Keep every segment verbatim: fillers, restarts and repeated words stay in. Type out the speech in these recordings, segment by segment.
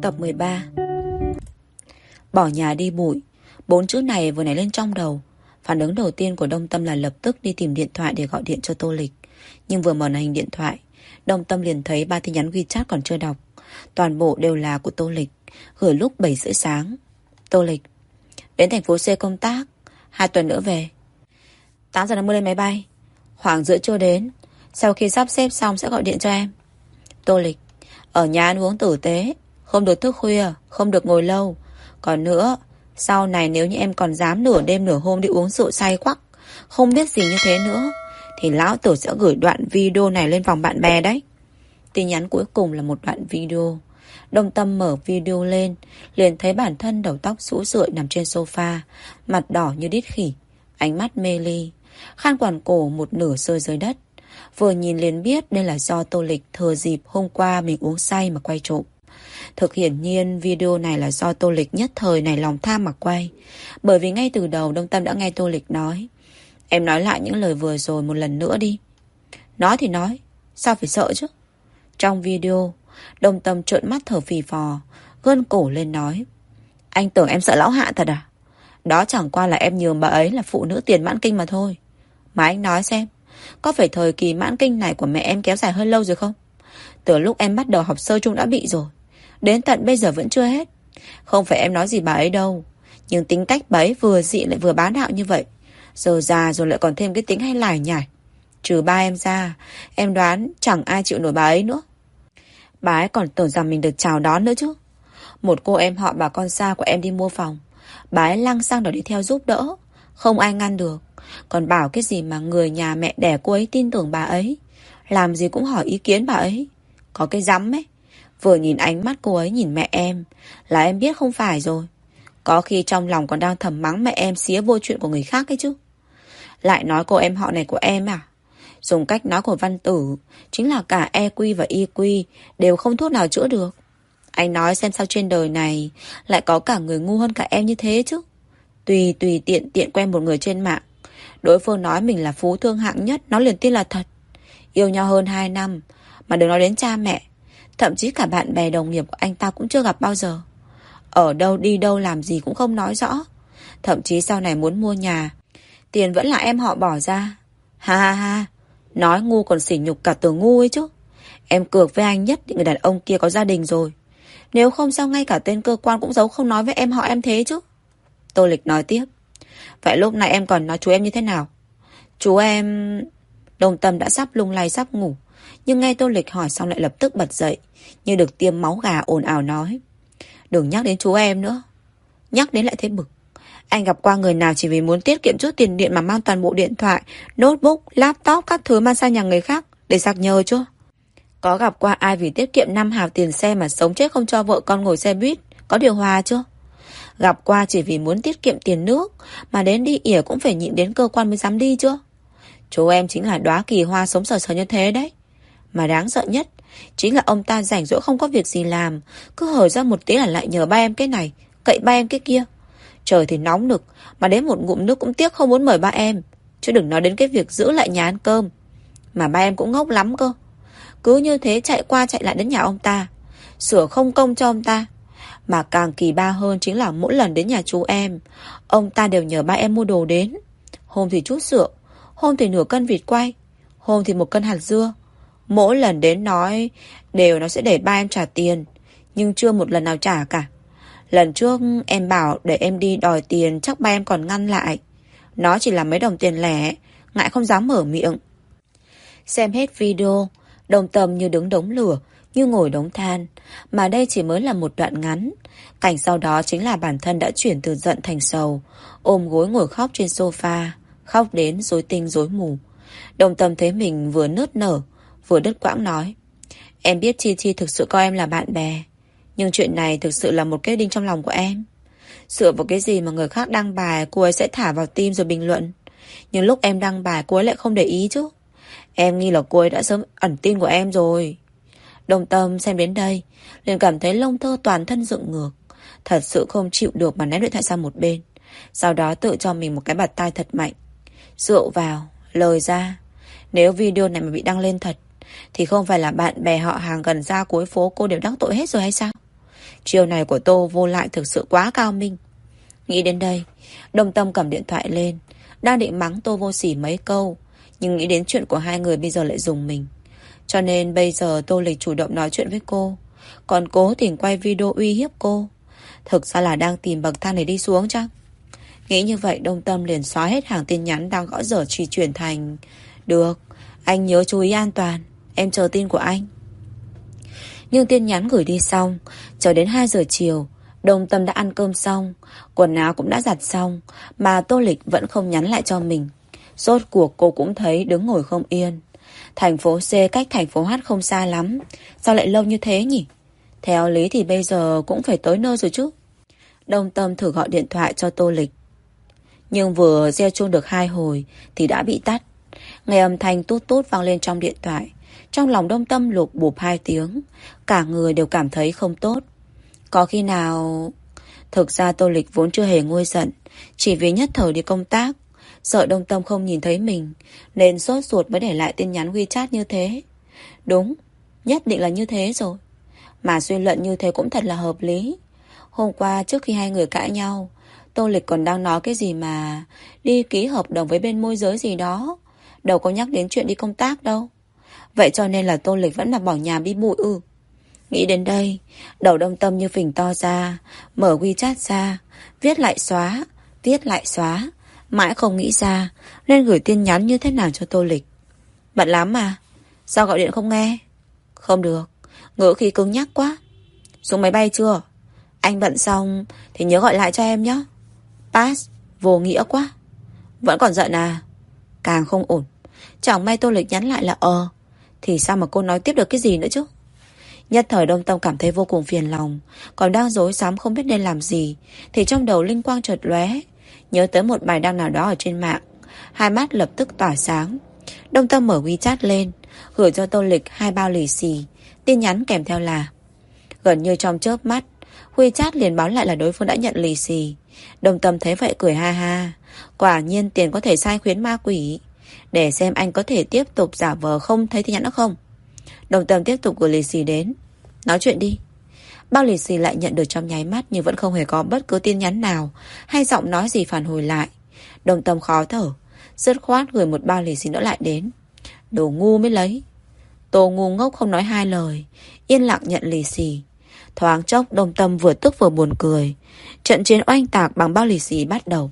Tập mười ba. Bỏ nhà đi bụi. Bốn chữ này vừa nảy lên trong đầu. Phản ứng đầu tiên của Đông Tâm là lập tức đi tìm điện thoại để gọi điện cho Tô Lịch. Nhưng vừa mở màn hình điện thoại, Đông Tâm liền thấy ba tin nhắn WeChat còn chưa đọc. Toàn bộ đều là của Tô Lịch, gửi lúc bảy rưỡi sáng. Tô Lịch: đến thành phố C công tác, Hai tuần nữa về. Tám giờ năm mươi lên máy bay, khoảng giữa trưa đến. Sau khi sắp xếp xong sẽ gọi điện cho em. Tô Lịch: ở nhà ăn uống tử tế, không được thức khuya, không được ngồi lâu. Còn nữa, sau này nếu như em còn dám nửa đêm nửa hôm đi uống rượu say quắc, không biết gì như thế nữa, thì lão tử sẽ gửi đoạn video này lên vòng bạn bè đấy. Tin nhắn cuối cùng là một đoạn video. Đông Tâm mở video lên, liền thấy bản thân đầu tóc rũ rượi nằm trên sofa, mặt đỏ như đít khỉ, ánh mắt mê ly, khăn quàng cổ một nửa rơi dưới đất. Vừa nhìn liền biết đây là do Tô Lịch thừa dịp hôm qua mình uống say mà quay trộm. Thực hiển nhiên video này là do Tô Lịch nhất thời này lòng tham mà quay. Bởi vì ngay từ đầu Đông Tâm đã nghe Tô Lịch nói: em nói lại những lời vừa rồi một lần nữa đi. Nói thì nói, sao phải sợ chứ? Trong video, Đông Tâm trợn mắt thở phì phò, gân cổ lên nói: anh tưởng em sợ lão Hạ thật à? Đó chẳng qua là em nhường bà ấy là phụ nữ tiền mãn kinh mà thôi. Mà anh nói xem, có phải thời kỳ mãn kinh này của mẹ em kéo dài hơi lâu rồi không? Từ lúc em bắt đầu học sơ chung đã bị rồi, đến tận bây giờ vẫn chưa hết. Không phải em nói gì bà ấy đâu, nhưng tính cách bà ấy vừa dị lại vừa bá đạo như vậy, giờ già rồi lại còn thêm cái tính hay lải nhải. Trừ ba em ra, em đoán chẳng ai chịu nổi bà ấy nữa. Bà ấy còn tưởng rằng mình được chào đón nữa chứ. Một cô em họ bà con xa của em đi mua phòng, bà ấy lăng xăng đòi đi theo giúp đỡ, không ai ngăn được. Còn bảo cái gì mà người nhà mẹ đẻ cô ấy tin tưởng bà ấy, làm gì cũng hỏi ý kiến bà ấy. Có cái dám ấy. Vừa nhìn ánh mắt cô ấy nhìn mẹ em là em biết không phải rồi. Có khi trong lòng còn đang thầm mắng mẹ em xía vô chuyện của người khác ấy chứ. Lại nói cô em họ này của em à? Dùng cách nói của Văn Tử, chính là cả e quy và i quy đều không thuốc nào chữa được. Anh nói xem sao trên đời này lại có cả người ngu hơn cả em như thế chứ. Tùy tùy tiện tiện quen một người trên mạng, đối phương nói mình là phú thương hạng nhất, nó liền tin là thật. Yêu nhau hơn hai năm mà đừng nói đến cha mẹ, thậm chí cả bạn bè đồng nghiệp của anh ta cũng chưa gặp bao giờ. Ở đâu đi đâu làm gì cũng không nói rõ. Thậm chí sau này muốn mua nhà, tiền vẫn là em họ bỏ ra. Ha ha ha, nói ngu còn sỉ nhục cả từ ngu ấy chứ. Em cược với anh nhất định người đàn ông kia có gia đình rồi. Nếu không sao ngay cả tên cơ quan cũng giấu không nói với em họ em thế chứ. Tô Lịch nói tiếp: vậy lúc này em còn nói chú em như thế nào? Chú em... Đông Tâm đã sắp lung lay sắp ngủ, nhưng nghe Tô Lịch hỏi xong lại lập tức bật dậy, như được tiêm máu gà ồn ào nói: đừng nhắc đến chú em nữa. Nhắc đến lại thấy bực. Anh gặp qua người nào chỉ vì muốn tiết kiệm chút tiền điện mà mang toàn bộ điện thoại, notebook, laptop các thứ mang sang nhà người khác để sạc nhờ chưa? Có gặp qua ai vì tiết kiệm năm hào tiền xe mà sống chết không cho vợ con ngồi xe buýt có điều hòa chưa? Gặp qua chỉ vì muốn tiết kiệm tiền nước mà đến đi ỉa cũng phải nhịn đến cơ quan mới dám đi chưa? Chú em chính là đóa kỳ hoa sống sờ sờ như thế đấy. Mà đáng sợ nhất chính là ông ta rảnh rỗi không có việc gì làm, cứ hở ra một tí là lại nhờ ba em cái này, cậy ba em cái kia. Trời thì nóng nực mà đến một ngụm nước cũng tiếc không muốn mời ba em, chứ đừng nói đến cái việc giữ lại nhà ăn cơm. Mà ba em cũng ngốc lắm cơ, cứ như thế chạy qua chạy lại đến nhà ông ta, sửa không công cho ông ta. Mà càng kỳ ba hơn chính là mỗi lần đến nhà chú em, ông ta đều nhờ ba em mua đồ đến. Hôm thì chút rượu, hôm thì nửa cân vịt quay, hôm thì một cân hạt dưa. Mỗi lần đến nói đều nó sẽ để ba em trả tiền, nhưng chưa một lần nào trả cả. Lần trước em bảo để em đi đòi tiền, chắc ba em còn ngăn lại. Nó chỉ là mấy đồng tiền lẻ, ngại không dám mở miệng. Xem hết video, Đông Tâm như đứng đống lửa, như ngồi đống than. Mà đây chỉ mới là một đoạn ngắn. Cảnh sau đó chính là bản thân đã chuyển từ giận thành sầu, ôm gối ngồi khóc trên sofa, khóc đến rối tinh rối mù. Đông Tâm thấy mình vừa nức nở vừa đứt quãng nói: em biết Chi Chi thực sự coi em là bạn bè, nhưng chuyện này thực sự là một cái đinh trong lòng của em. Dựa vào cái gì mà người khác đăng bài cô ấy sẽ thả vào tim rồi bình luận, nhưng lúc em đăng bài cô ấy lại không để ý chứ? Em nghi là cô ấy đã sớm ẩn tin của em rồi. Đông Tâm xem đến đây liền cảm thấy lông tơ toàn thân dựng ngược, thật sự không chịu được mà ném điện thoại sang một bên. Sau đó tự cho mình một cái bạt tai thật mạnh. Rượu vào, lời ra, nếu video này mà bị đăng lên thật thì không phải là bạn bè họ hàng gần ra cuối phố cô đều đắc tội hết rồi hay sao? Chiều này của Tô Vô Lại thực sự quá cao minh. Nghĩ đến đây, Đông Tâm cầm điện thoại lên, đang định mắng Tô Vô Sỉ mấy câu, nhưng nghĩ đến chuyện của hai người bây giờ lại dùng mình. Cho nên bây giờ Tô Lịch chủ động nói chuyện với cô, còn cố tình quay video uy hiếp cô. Thực ra là đang tìm bậc thang để đi xuống chắc. Nghĩ như vậy, Đông Tâm liền xóa hết hàng tin nhắn đang gõ dở chỉ chuyển thành: được, anh nhớ chú ý an toàn, em chờ tin của anh. Nhưng tin nhắn gửi đi xong, chờ đến hai giờ chiều, Đông Tâm đã ăn cơm xong, quần áo cũng đã giặt xong, mà Tô Lịch vẫn không nhắn lại cho mình. Rốt cuộc cô cũng thấy đứng ngồi không yên. Thành phố C cách thành phố H không xa lắm, sao lại lâu như thế nhỉ? Theo lý thì bây giờ cũng phải tới nơi rồi chứ. Đông Tâm thử gọi điện thoại cho Tô Lịch, nhưng vừa reo chuông được hai hồi thì đã bị tắt. Nghe âm thanh tút tút vang lên trong điện thoại, trong lòng Đông Tâm lục bụp hai tiếng, cả người đều cảm thấy không tốt. Có khi nào... Thực ra Tô Lịch vốn chưa hề nguôi giận, chỉ vì nhất thời đi công tác, sợ Đông Tâm không nhìn thấy mình, nên sốt ruột mới để lại tin nhắn WeChat như thế. Đúng, nhất định là như thế rồi. Mà suy luận như thế cũng thật là hợp lý. Hôm qua trước khi hai người cãi nhau, Tô Lịch còn đang nói cái gì mà đi ký hợp đồng với bên môi giới gì đó, đâu có nhắc đến chuyện đi công tác đâu. Vậy cho nên là Tô Lịch vẫn là bỏ nhà đi bụi ư? Nghĩ đến đây, đầu Đông Tâm như phình to ra, mở WeChat ra, viết lại xóa, viết lại xóa, mãi không nghĩ ra nên gửi tin nhắn như thế nào cho Tô Lịch. Bận lắm mà, sao gọi điện không nghe? Không được, ngữ khí cứng nhắc quá. Xuống máy bay chưa? Anh bận xong thì nhớ gọi lại cho em nhé. Pass, vô nghĩa quá. Vẫn còn giận à? Càng không ổn. Chẳng may Tô Lịch nhắn lại là ờ thì sao mà cô nói tiếp được cái gì nữa chứ? Nhất thời Đông Tâm cảm thấy vô cùng phiền lòng, còn đang rối rắm không biết nên làm gì, thì trong đầu linh quang chợt lóe, nhớ tới một bài đăng nào đó ở trên mạng. Hai mắt lập tức tỏa sáng. Đông Tâm mở WeChat lên, gửi cho Tô Lịch hai bao lì xì, tin nhắn kèm theo là: gần như trong chớp mắt, WeChat liền báo lại là đối phương đã nhận lì xì. Đông Tâm thấy vậy cười ha ha, quả nhiên tiền có thể sai khuyến ma quỷ. Để xem anh có thể tiếp tục giả vờ không thấy tin nhắn nữa không. Đông Tâm tiếp tục gửi lì xì đến. Nói chuyện đi. Bao lì xì lại nhận được trong nháy mắt, nhưng vẫn không hề có bất cứ tin nhắn nào hay giọng nói gì phản hồi lại. Đông Tâm khó thở, dứt khoát gửi một bao lì xì nữa lại đến. Đồ ngu mới lấy. Tô ngu ngốc không nói hai lời, yên lặng nhận lì xì. Thoáng chốc Đông Tâm vừa tức vừa buồn cười. Trận chiến oanh tạc bằng bao lì xì bắt đầu.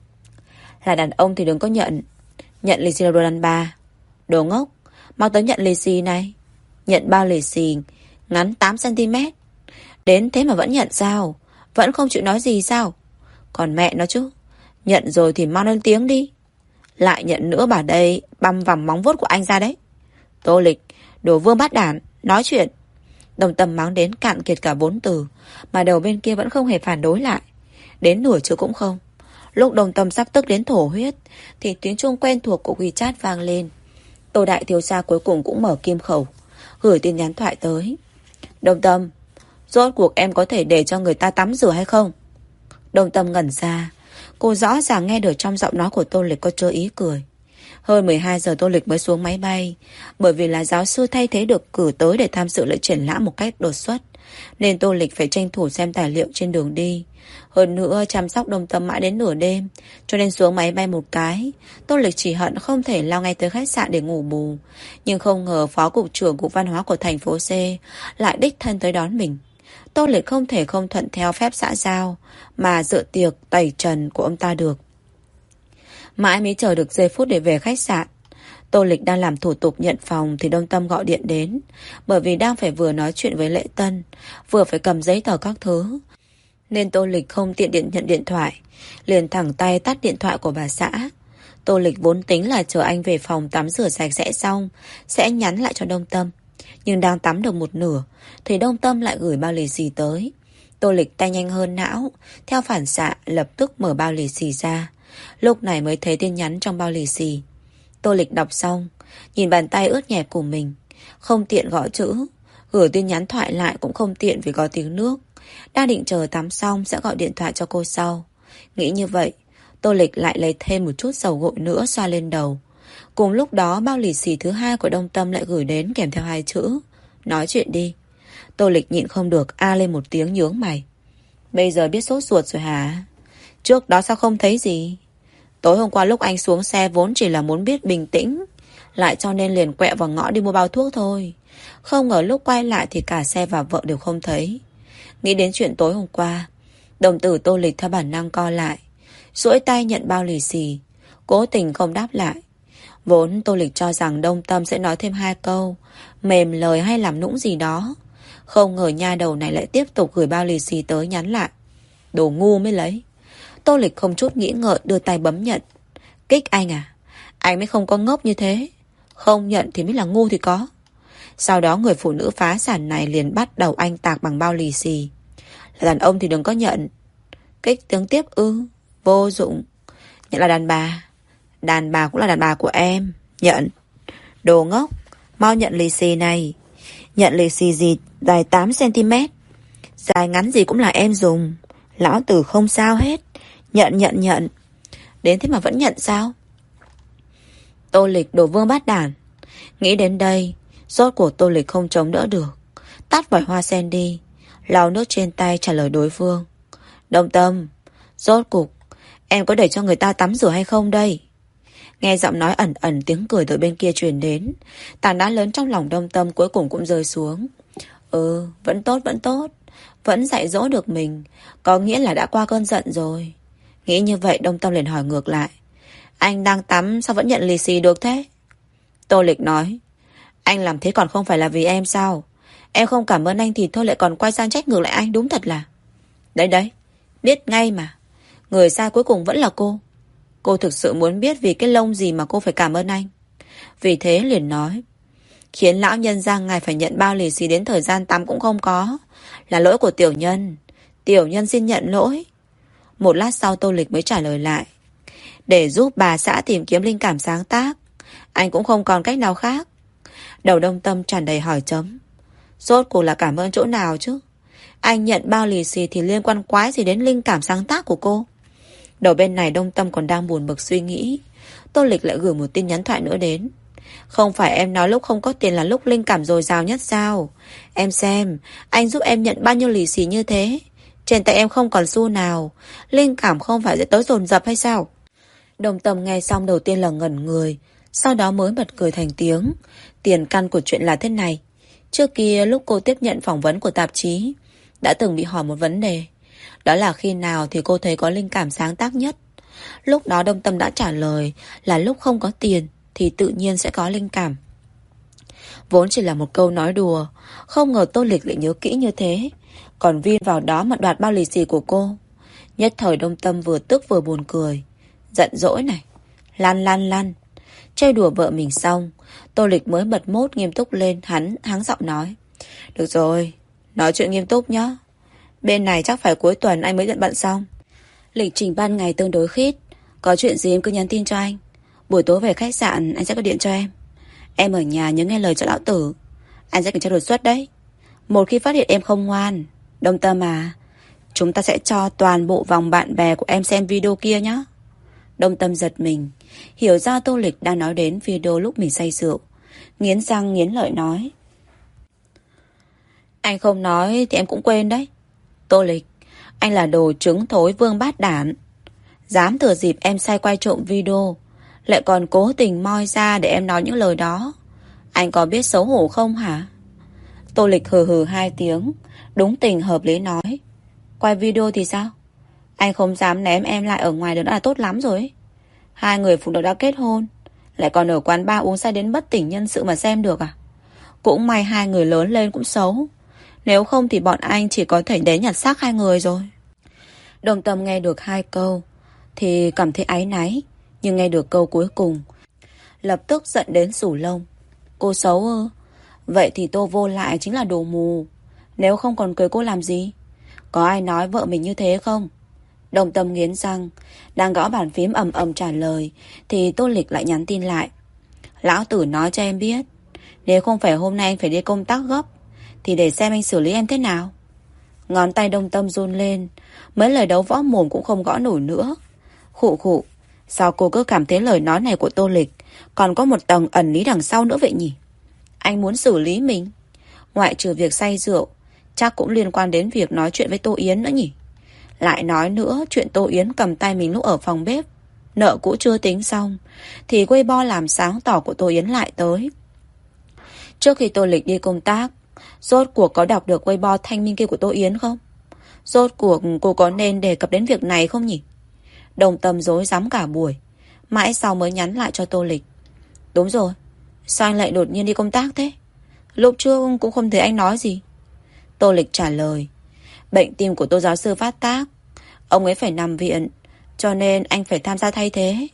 Là đàn ông thì đừng có nhận. Nhận lì xì là đồ đàn bà. Đồ ngốc, mau tới nhận lì xì này. Nhận bao lì xì ngắn tám xăng-ti-mét. Đến thế mà vẫn nhận sao? Vẫn không chịu nói gì sao? Còn mẹ nó chứ. Nhận rồi thì mau lên tiếng đi. Lại nhận nữa bà đây, băm vằm móng vuốt của anh ra đấy. Tô Lịch, đồ vương bát đản, nói chuyện. Đông Tâm mắng đến cạn kiệt cả bốn từ, mà đầu bên kia vẫn không hề phản đối lại. Đến nửa chữ cũng không. Lúc Đông Tâm sắp tức đến thổ huyết, thì tiếng chuông quen thuộc của WeChat vang lên. Tô đại thiếu gia cuối cùng cũng mở kim khẩu, gửi tin nhắn thoại tới. Đông Tâm, rốt cuộc em có thể để cho người ta tắm rửa hay không? Đông Tâm ngẩn ra. Cô rõ ràng nghe được trong giọng nói của Tô Lịch có chứa ý cười. Hơn mười hai giờ Tô Lịch mới xuống máy bay. Bởi vì là giáo sư thay thế được cử tới để tham dự lễ triển lãm một cách đột xuất, nên Tô Lịch phải tranh thủ xem tài liệu trên đường đi. Hơn nữa chăm sóc Đông Tâm mãi đến nửa đêm, cho nên xuống máy bay một cái, Tô Lịch chỉ hận không thể lao ngay tới khách sạn để ngủ bù. Nhưng không ngờ Phó Cục trưởng Cục Văn hóa của thành phố C lại đích thân tới đón mình. Tô Lịch không thể không thuận theo phép xã giao mà dự tiệc tẩy trần của ông ta được. Mãi mới chờ được giây phút để về khách sạn. Tô Lịch đang làm thủ tục nhận phòng thì Đông Tâm gọi điện đến. Bởi vì đang phải vừa nói chuyện với Lễ Tân, vừa phải cầm giấy tờ các thứ, nên Tô Lịch không tiện điện nhận điện thoại, liền thẳng tay tắt điện thoại của bà xã. Tô Lịch vốn tính là chờ anh về phòng tắm rửa sạch sẽ xong sẽ nhắn lại cho Đông Tâm. Nhưng đang tắm được một nửa thì Đông Tâm lại gửi bao lì xì tới. Tô Lịch tay nhanh hơn não, theo phản xạ lập tức mở bao lì xì ra. Lúc này mới thấy tin nhắn trong bao lì xì. Tô Lịch đọc xong, nhìn bàn tay ướt nhẹp của mình, không tiện gõ chữ. Gửi tin nhắn thoại lại cũng không tiện vì có tiếng nước. Đang định chờ tắm xong sẽ gọi điện thoại cho cô sau. Nghĩ như vậy, Tô Lịch lại lấy thêm một chút dầu gội nữa xoa lên đầu. Cùng lúc đó bao lì xì thứ hai của Đông Tâm lại gửi đến kèm theo hai chữ: nói chuyện đi. Tô Lịch nhịn không được a lên một tiếng nhướng mày. Bây giờ biết sốt ruột rồi hả? Trước đó sao không thấy gì? Tối hôm qua lúc anh xuống xe vốn chỉ là muốn biết bình tĩnh, lại cho nên liền quẹo vào ngõ đi mua bao thuốc thôi. Không ngờ lúc quay lại thì cả xe và vợ đều không thấy. Nghĩ đến chuyện tối hôm qua, đồng tử Tô Lịch theo bản năng co lại, duỗi tay nhận bao lì xì, cố tình không đáp lại. Vốn Tô Lịch cho rằng Đông Tâm sẽ nói thêm hai câu, mềm lời hay làm nũng gì đó. Không ngờ nha đầu này lại tiếp tục gửi bao lì xì tới nhắn lại. Đồ ngu mới lấy. Tô Lịch không chút nghĩ ngợi đưa tay bấm nhận. Kích anh à? Anh mới không có ngốc như thế. Không nhận thì mới là ngu thì có. Sau đó người phụ nữ phá sản này liền bắt đầu anh tạc bằng bao lì xì. Là đàn ông thì đừng có nhận. Kích tiếng tiếp ư? Vô dụng. Nhận là đàn bà. Đàn bà cũng là đàn bà của em. Nhận. Đồ ngốc. Mau nhận lì xì này. Nhận lì xì gì dài tám xăng-ti-mét. Dài ngắn gì cũng là em dùng. Lão tử không sao hết. Nhận nhận nhận. Đến thế mà vẫn nhận sao? Tô Lịch đồ vương bát đản. Nghĩ đến đây, rốt cuộc Tô Lịch không chống đỡ được, tắt vòi hoa sen đi, lau nước trên tay trả lời đối phương. Đông Tâm, rốt cuộc em có để cho người ta tắm rửa hay không đây? Nghe giọng nói ẩn ẩn tiếng cười từ bên kia truyền đến, tảng đá lớn trong lòng Đông Tâm cuối cùng cũng rơi xuống. Ừ, vẫn tốt vẫn tốt, vẫn dạy dỗ được mình, có nghĩa là đã qua cơn giận rồi. Nghĩ như vậy Đông Tâm liền hỏi ngược lại. Anh đang tắm sao vẫn nhận lì xì được thế? Tô Lịch nói. Anh làm thế còn không phải là vì em sao? Em không cảm ơn anh thì thôi lại còn quay sang trách ngược lại anh, đúng thật là. Đấy đấy, biết ngay mà. Người sai cuối cùng vẫn là cô. Cô thực sự muốn biết vì cái lông gì mà cô phải cảm ơn anh. Vì thế liền nói. Khiến lão nhân ra ngài phải nhận bao lì xì đến thời gian tắm cũng không có. Là lỗi của tiểu nhân. Tiểu nhân xin nhận lỗi. Một lát sau Tô Lịch mới trả lời lại. Để giúp bà xã tìm kiếm linh cảm sáng tác, anh cũng không còn cách nào khác. Đầu Đông Tâm tràn đầy hỏi chấm. Rốt cuộc là cảm ơn chỗ nào chứ? Anh nhận bao lì xì thì liên quan quái gì đến linh cảm sáng tác của cô? Đầu bên này Đông Tâm còn đang buồn bực suy nghĩ, Tô Lịch lại gửi một tin nhắn thoại nữa đến. Không phải em nói lúc không có tiền là lúc linh cảm dồi dào nhất sao? Em xem, anh giúp em nhận bao nhiêu lì xì như thế, trên tay em không còn xu nào. Linh cảm không phải sẽ tới dồn dập hay sao? Đông Tâm nghe xong đầu tiên là ngẩn người, sau đó mới bật cười thành tiếng. Tiền căn của chuyện là thế này. Trước kia lúc cô tiếp nhận phỏng vấn của tạp chí, đã từng bị hỏi một vấn đề. Đó là khi nào thì cô thấy có linh cảm sáng tác nhất. Lúc đó Đông Tâm đã trả lời là lúc không có tiền thì tự nhiên sẽ có linh cảm. Vốn chỉ là một câu nói đùa, không ngờ Tô Lịch lại nhớ kỹ như thế, còn vin vào đó mà đoạt bao lì xì của cô. Nhất thời Đông Tâm vừa tức vừa buồn cười. Giận dỗi này. Lăn lăn lăn. Chơi đùa vợ mình xong, Tô Lịch mới bật mốt nghiêm túc lên. Hắn hắng giọng nói. Được rồi, nói chuyện nghiêm túc nhá. Bên này chắc phải cuối tuần anh mới nhận bận xong. Lịch trình ban ngày tương đối khít. Có chuyện gì em cứ nhắn tin cho anh. Buổi tối về khách sạn anh sẽ gọi điện cho em. Em ở nhà nhớ nghe lời cho lão tử. Anh sẽ kiểm tra đột xuất đấy. Một khi phát hiện em không ngoan, Đông Tâm à, chúng ta sẽ cho toàn bộ vòng bạn bè của em xem video kia nhé. Đông Tâm giật mình, hiểu ra Tô Lịch đang nói đến video lúc mình say rượu. Nghiến răng nghiến lợi nói. Anh không nói thì em cũng quên đấy. Tô Lịch, anh là đồ trứng thối vương bát đản. Dám thừa dịp em say quay trộm video, lại còn cố tình moi ra để em nói những lời đó. Anh có biết xấu hổ không hả? Tô Lịch hừ hừ hai tiếng, đúng tình hợp lý nói. Quay video thì sao? Anh không dám ném em lại ở ngoài đó đã là tốt lắm rồi. Hai người phụ nữ đã kết hôn, lại còn ở quán bar uống say đến bất tỉnh nhân sự mà xem được à? Cũng may hai người lớn lên cũng xấu, nếu không thì bọn anh chỉ có thể đến nhặt xác hai người rồi. Đồng Tâm nghe được hai câu thì cảm thấy áy náy, nhưng nghe được câu cuối cùng lập tức giận đến sủ lông. Cô xấu ư? Vậy thì Tô Vô Lại chính là đồ mù. Nếu không còn cười cô làm gì? Có ai nói vợ mình như thế không? Đồng Tâm nghiến răng, đang gõ bàn phím ầm ầm trả lời thì Tô Lịch lại nhắn tin lại. Lão tử nói cho em biết, nếu không phải hôm nay anh phải đi công tác gấp thì để xem anh xử lý em thế nào. Ngón tay Đông Tâm run lên, mấy lời đấu võ mồm cũng không gõ nổi nữa. Khụ khụ, sao cô cứ cảm thấy lời nói này của Tô Lịch còn có một tầng ẩn lý đằng sau nữa vậy nhỉ? Anh muốn xử lý mình? Ngoại trừ việc say rượu, chắc cũng liên quan đến việc nói chuyện với Tô Yến nữa nhỉ. Lại nói nữa, chuyện Tô Yến cầm tay mình lúc ở phòng bếp, nợ cũ chưa tính xong, thì Weibo làm sáng tỏ của Tô Yến lại tới. Trước khi Tô Lịch đi công tác, rốt cuộc có đọc được Weibo thanh minh kia của Tô Yến không? Rốt cuộc cô có nên đề cập đến việc này không nhỉ? Đồng Tâm rối rắm cả buổi, mãi sau mới nhắn lại cho Tô Lịch. Đúng rồi, sao anh lại đột nhiên đi công tác thế? Lúc trước cũng không thấy anh nói gì. Tô Lịch trả lời, bệnh tim của Tô giáo sư phát tác, ông ấy phải nằm viện, cho nên anh phải tham gia thay thế.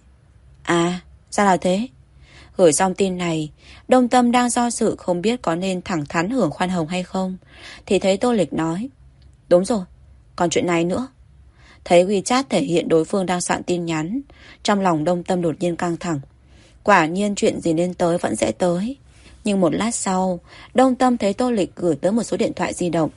À, ra là thế. Gửi xong tin này, Đồng Tâm đang do dự không biết có nên thẳng thắn hưởng khoan hồng hay không, thì thấy Tô Lịch nói, đúng rồi, còn chuyện này nữa. Thấy WeChat thể hiện đối phương đang soạn tin nhắn, trong lòng Đồng Tâm đột nhiên căng thẳng. Quả nhiên chuyện gì nên tới vẫn sẽ tới. Nhưng một lát sau, Đồng Tâm thấy Tô Lịch gửi tới một số điện thoại di động.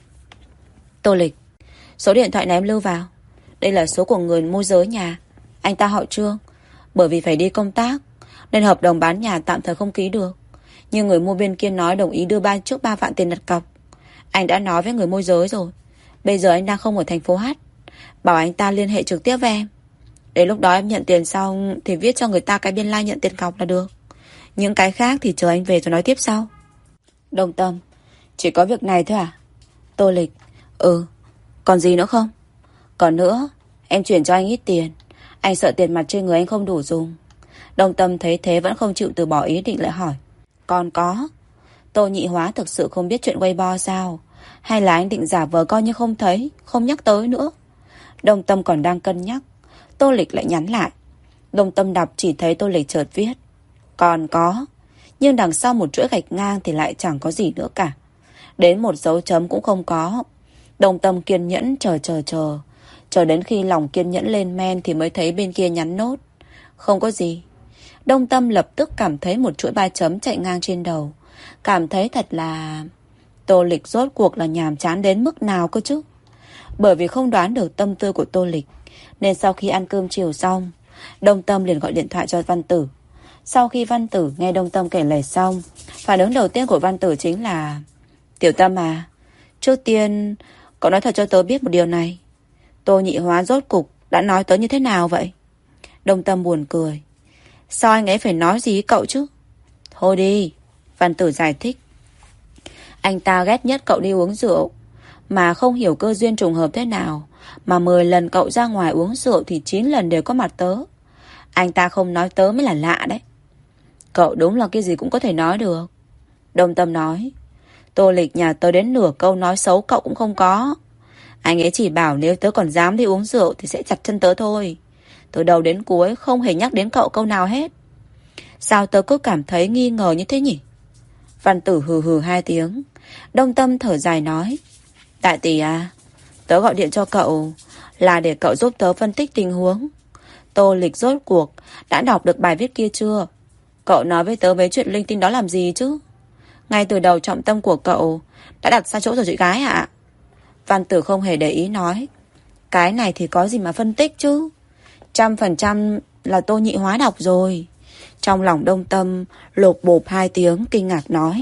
Tô Lịch, số điện thoại này em lưu vào. Đây là số của người môi giới nhà. Anh ta họ Trương. Bởi vì phải đi công tác nên hợp đồng bán nhà tạm thời không ký được. Nhưng người mua bên kia nói đồng ý đưa ban trước ba vạn tiền đặt cọc. Anh đã nói với người môi giới rồi. Bây giờ anh đang không ở thành phố H. Bảo anh ta liên hệ trực tiếp với em. Đến lúc đó em nhận tiền xong thì viết cho người ta cái biên lai nhận tiền cọc là được. Những cái khác thì chờ anh về rồi nói tiếp sau. Đồng Tâm, chỉ có việc này thôi à? Tô Lịch, ừ, còn gì nữa không? Còn nữa, em chuyển cho anh ít tiền. Anh sợ tiền mặt trên người anh không đủ dùng. Đồng Tâm thấy thế vẫn không chịu từ bỏ ý định lại hỏi. Còn có. Tô Nhị Hóa thực sự không biết chuyện Weibo sao? Hay là anh định giả vờ coi như không thấy, không nhắc tới nữa? Đồng Tâm còn đang cân nhắc, Tô Lịch lại nhắn lại. Đồng Tâm đọc chỉ thấy Tô Lịch chợt viết còn có, nhưng đằng sau một chuỗi gạch ngang thì lại chẳng có gì nữa cả. Đến một dấu chấm cũng không có. Đồng Tâm kiên nhẫn chờ chờ chờ Chờ đến khi lòng kiên nhẫn lên men thì mới thấy bên kia nhắn nốt không có gì. Đồng Tâm lập tức cảm thấy một chuỗi ba chấm chạy ngang trên đầu. Cảm thấy thật là... Tô Lịch rốt cuộc là nhàm chán đến mức nào cơ chứ? Bởi vì không đoán được tâm tư của Tô Lịch, nên sau khi ăn cơm chiều xong, Đồng Tâm liền gọi điện thoại cho Văn Tử. Sau khi Văn Tử nghe Đồng Tâm kể lể xong, phản ứng đầu tiên của Văn Tử chính là: Tiểu Tâm à, trước tiên cậu nói thật cho tớ biết một điều này. Tô Nhị Hóa rốt cục đã nói tớ như thế nào vậy? Đồng Tâm buồn cười. Sao anh ấy phải nói gì với cậu chứ? Thôi đi, Văn Tử giải thích. Anh ta ghét nhất cậu đi uống rượu, mà không hiểu cơ duyên trùng hợp thế nào mà mười lần cậu ra ngoài uống rượu thì chín lần đều có mặt tớ. Anh ta không nói tớ mới là lạ đấy. Cậu đúng là cái gì cũng có thể nói được. Đồng Tâm nói. Tô Lịch nhà tớ đến nửa câu nói xấu cậu cũng không có. Anh ấy chỉ bảo nếu tớ còn dám đi uống rượu thì sẽ chặt chân tớ thôi. Từ đầu đến cuối không hề nhắc đến cậu câu nào hết. Sao tớ cứ cảm thấy nghi ngờ như thế nhỉ? Văn Tử hừ hừ hai tiếng. Đồng Tâm thở dài nói. Đại tỷ à, tớ gọi điện cho cậu là để cậu giúp tớ phân tích tình huống. Tô Lịch rốt cuộc đã đọc được bài viết kia chưa? Cậu nói với tớ về chuyện linh tinh đó làm gì chứ? Ngay từ đầu trọng tâm của cậu đã đặt sai chỗ rồi chị gái ạ. Văn Tử không hề để ý nói. Cái này thì có gì mà phân tích chứ? Trăm phần trăm là Tô Nhị Hóa đọc rồi. Trong lòng Đồng Tâm lột bộp hai tiếng kinh ngạc nói.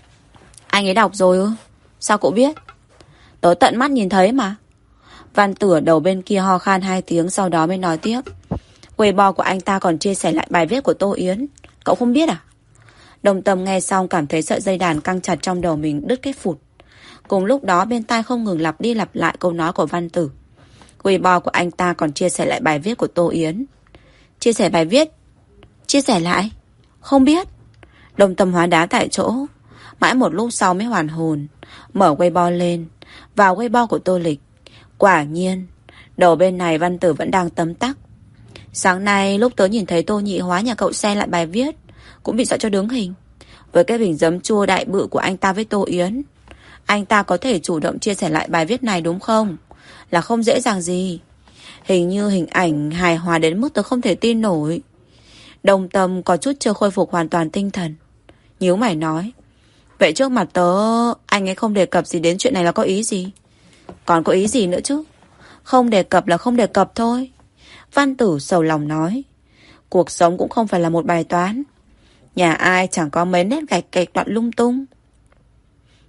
Anh ấy đọc rồi ư? Sao cậu biết? Tớ tận mắt nhìn thấy mà. Văn Tử ở đầu bên kia ho khan hai tiếng, sau đó mới nói tiếp. Weibo của anh ta còn chia sẻ lại bài viết của Tô Yến. Cậu không biết à? Đồng Tâm nghe xong cảm thấy sợi dây đàn căng chặt trong đầu mình đứt cái phụt. Cùng lúc đó bên tai không ngừng lặp đi lặp lại câu nói của Văn Tử. Weibo của anh ta còn chia sẻ lại bài viết của Tô Yến. Chia sẻ bài viết? Chia sẻ lại? Không biết. Đồng Tâm hóa đá tại chỗ. Mãi một lúc sau mới hoàn hồn. Mở Weibo lên, vào Weibo của Tô Lịch. Quả nhiên đầu bên này Văn Tử vẫn đang tấm tắc. Sáng nay lúc tớ nhìn thấy Tô Nhị Hóa nhà cậu share lại bài viết, cũng bị sợ cho đứng hình. Với cái bình giấm chua đại bự của anh ta với Tô Yến, anh ta có thể chủ động chia sẻ lại bài viết này đúng không? Là không dễ dàng gì. Hình như hình ảnh hài hòa đến mức tớ không thể tin nổi. Đồng Tâm có chút chưa khôi phục hoàn toàn tinh thần, nhíu mày nói. Vậy trước mặt tớ anh ấy không đề cập gì đến chuyện này là có ý gì? Còn có ý gì nữa chứ? Không đề cập là không đề cập thôi. Văn Tử sầu lòng nói. Cuộc sống cũng không phải là một bài toán. Nhà ai chẳng có mấy nét gạch gạch đoạn lung tung.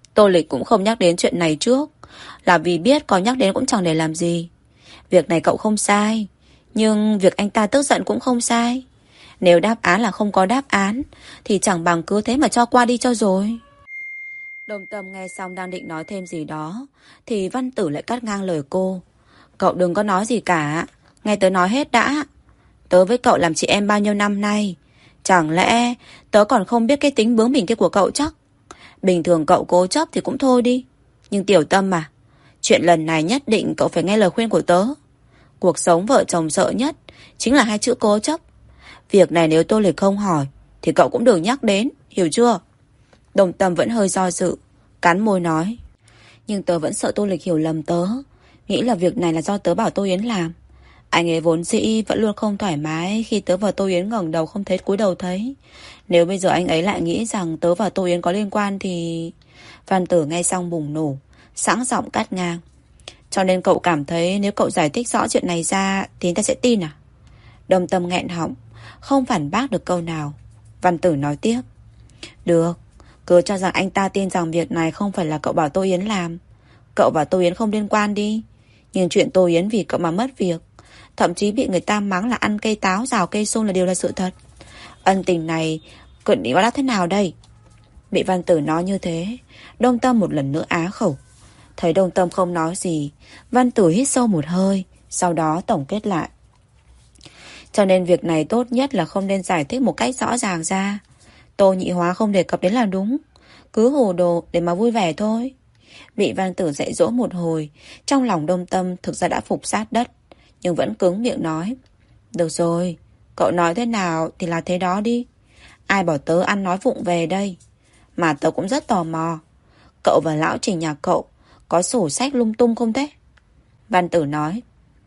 Tô Lịch cũng không nhắc đến chuyện này trước, là vì biết có nhắc đến cũng chẳng để làm gì. Việc này cậu không sai, nhưng việc anh ta tức giận cũng không sai. Nếu đáp án là không có đáp án thì chẳng bằng cứ thế mà cho qua đi cho rồi. Đồng Tâm nghe xong đang định nói thêm gì đó thì Văn Tử lại cắt ngang lời cô. Cậu đừng có nói gì cả, nghe tớ nói hết đã. Tớ với cậu làm chị em bao nhiêu năm nay, chẳng lẽ tớ còn không biết cái tính bướng bỉnh kia của cậu chắc. Bình thường cậu cố chấp thì cũng thôi đi, nhưng Tiểu Tâm mà, chuyện lần này nhất định cậu phải nghe lời khuyên của tớ. Cuộc sống vợ chồng sợ nhất chính là hai chữ cố chấp. Việc này nếu Tô Lịch không hỏi thì cậu cũng đừng nhắc đến, hiểu chưa? Đồng Tâm vẫn hơi do dự, cắn môi nói. Nhưng tớ vẫn sợ Tô Lịch hiểu lầm tớ, nghĩ là việc này là do tớ bảo Tô Yến làm. Anh ấy vốn dĩ vẫn luôn không thoải mái khi tớ và Tô Yến ngẩng đầu không thấy cúi đầu thấy. Nếu bây giờ anh ấy lại nghĩ rằng tớ và Tô Yến có liên quan thì... Văn Tử nghe xong bùng nổ, sẵn giọng cắt ngang. Cho nên cậu cảm thấy nếu cậu giải thích rõ chuyện này ra thì người ta sẽ tin à? Đồng Tâm nghẹn họng, không phản bác được câu nào. Văn Tử nói tiếp. Được, cứ cho rằng anh ta tin rằng việc này không phải là cậu bảo Tô Yến làm. Cậu và Tô Yến không liên quan đi. Nhưng chuyện Tô Yến vì cậu mà mất việc, thậm chí bị người ta mắng là ăn cây táo rào cây sung là điều là sự thật. Ân tình này cậu định báo đáp thế nào đây? Bị Văn Tử nói như thế, Đông Tâm một lần nữa á khẩu. Thấy Đông Tâm không nói gì, Văn Tử hít sâu một hơi, sau đó tổng kết lại. Cho nên việc này tốt nhất là không nên giải thích một cách rõ ràng ra. Tô Nhị Hóa không đề cập đến là đúng, cứ hồ đồ để mà vui vẻ thôi. Bị Văn Tử dạy dỗ một hồi, trong lòng Đông Tâm thực ra đã phục sát đất, nhưng vẫn cứng miệng nói. Được rồi, cậu nói thế nào thì là thế đó đi. Ai bảo tớ ăn nói vụng về đây. Mà tớ cũng rất tò mò, cậu và lão Trình nhà cậu có sổ sách lung tung không thế? Văn Tử nói.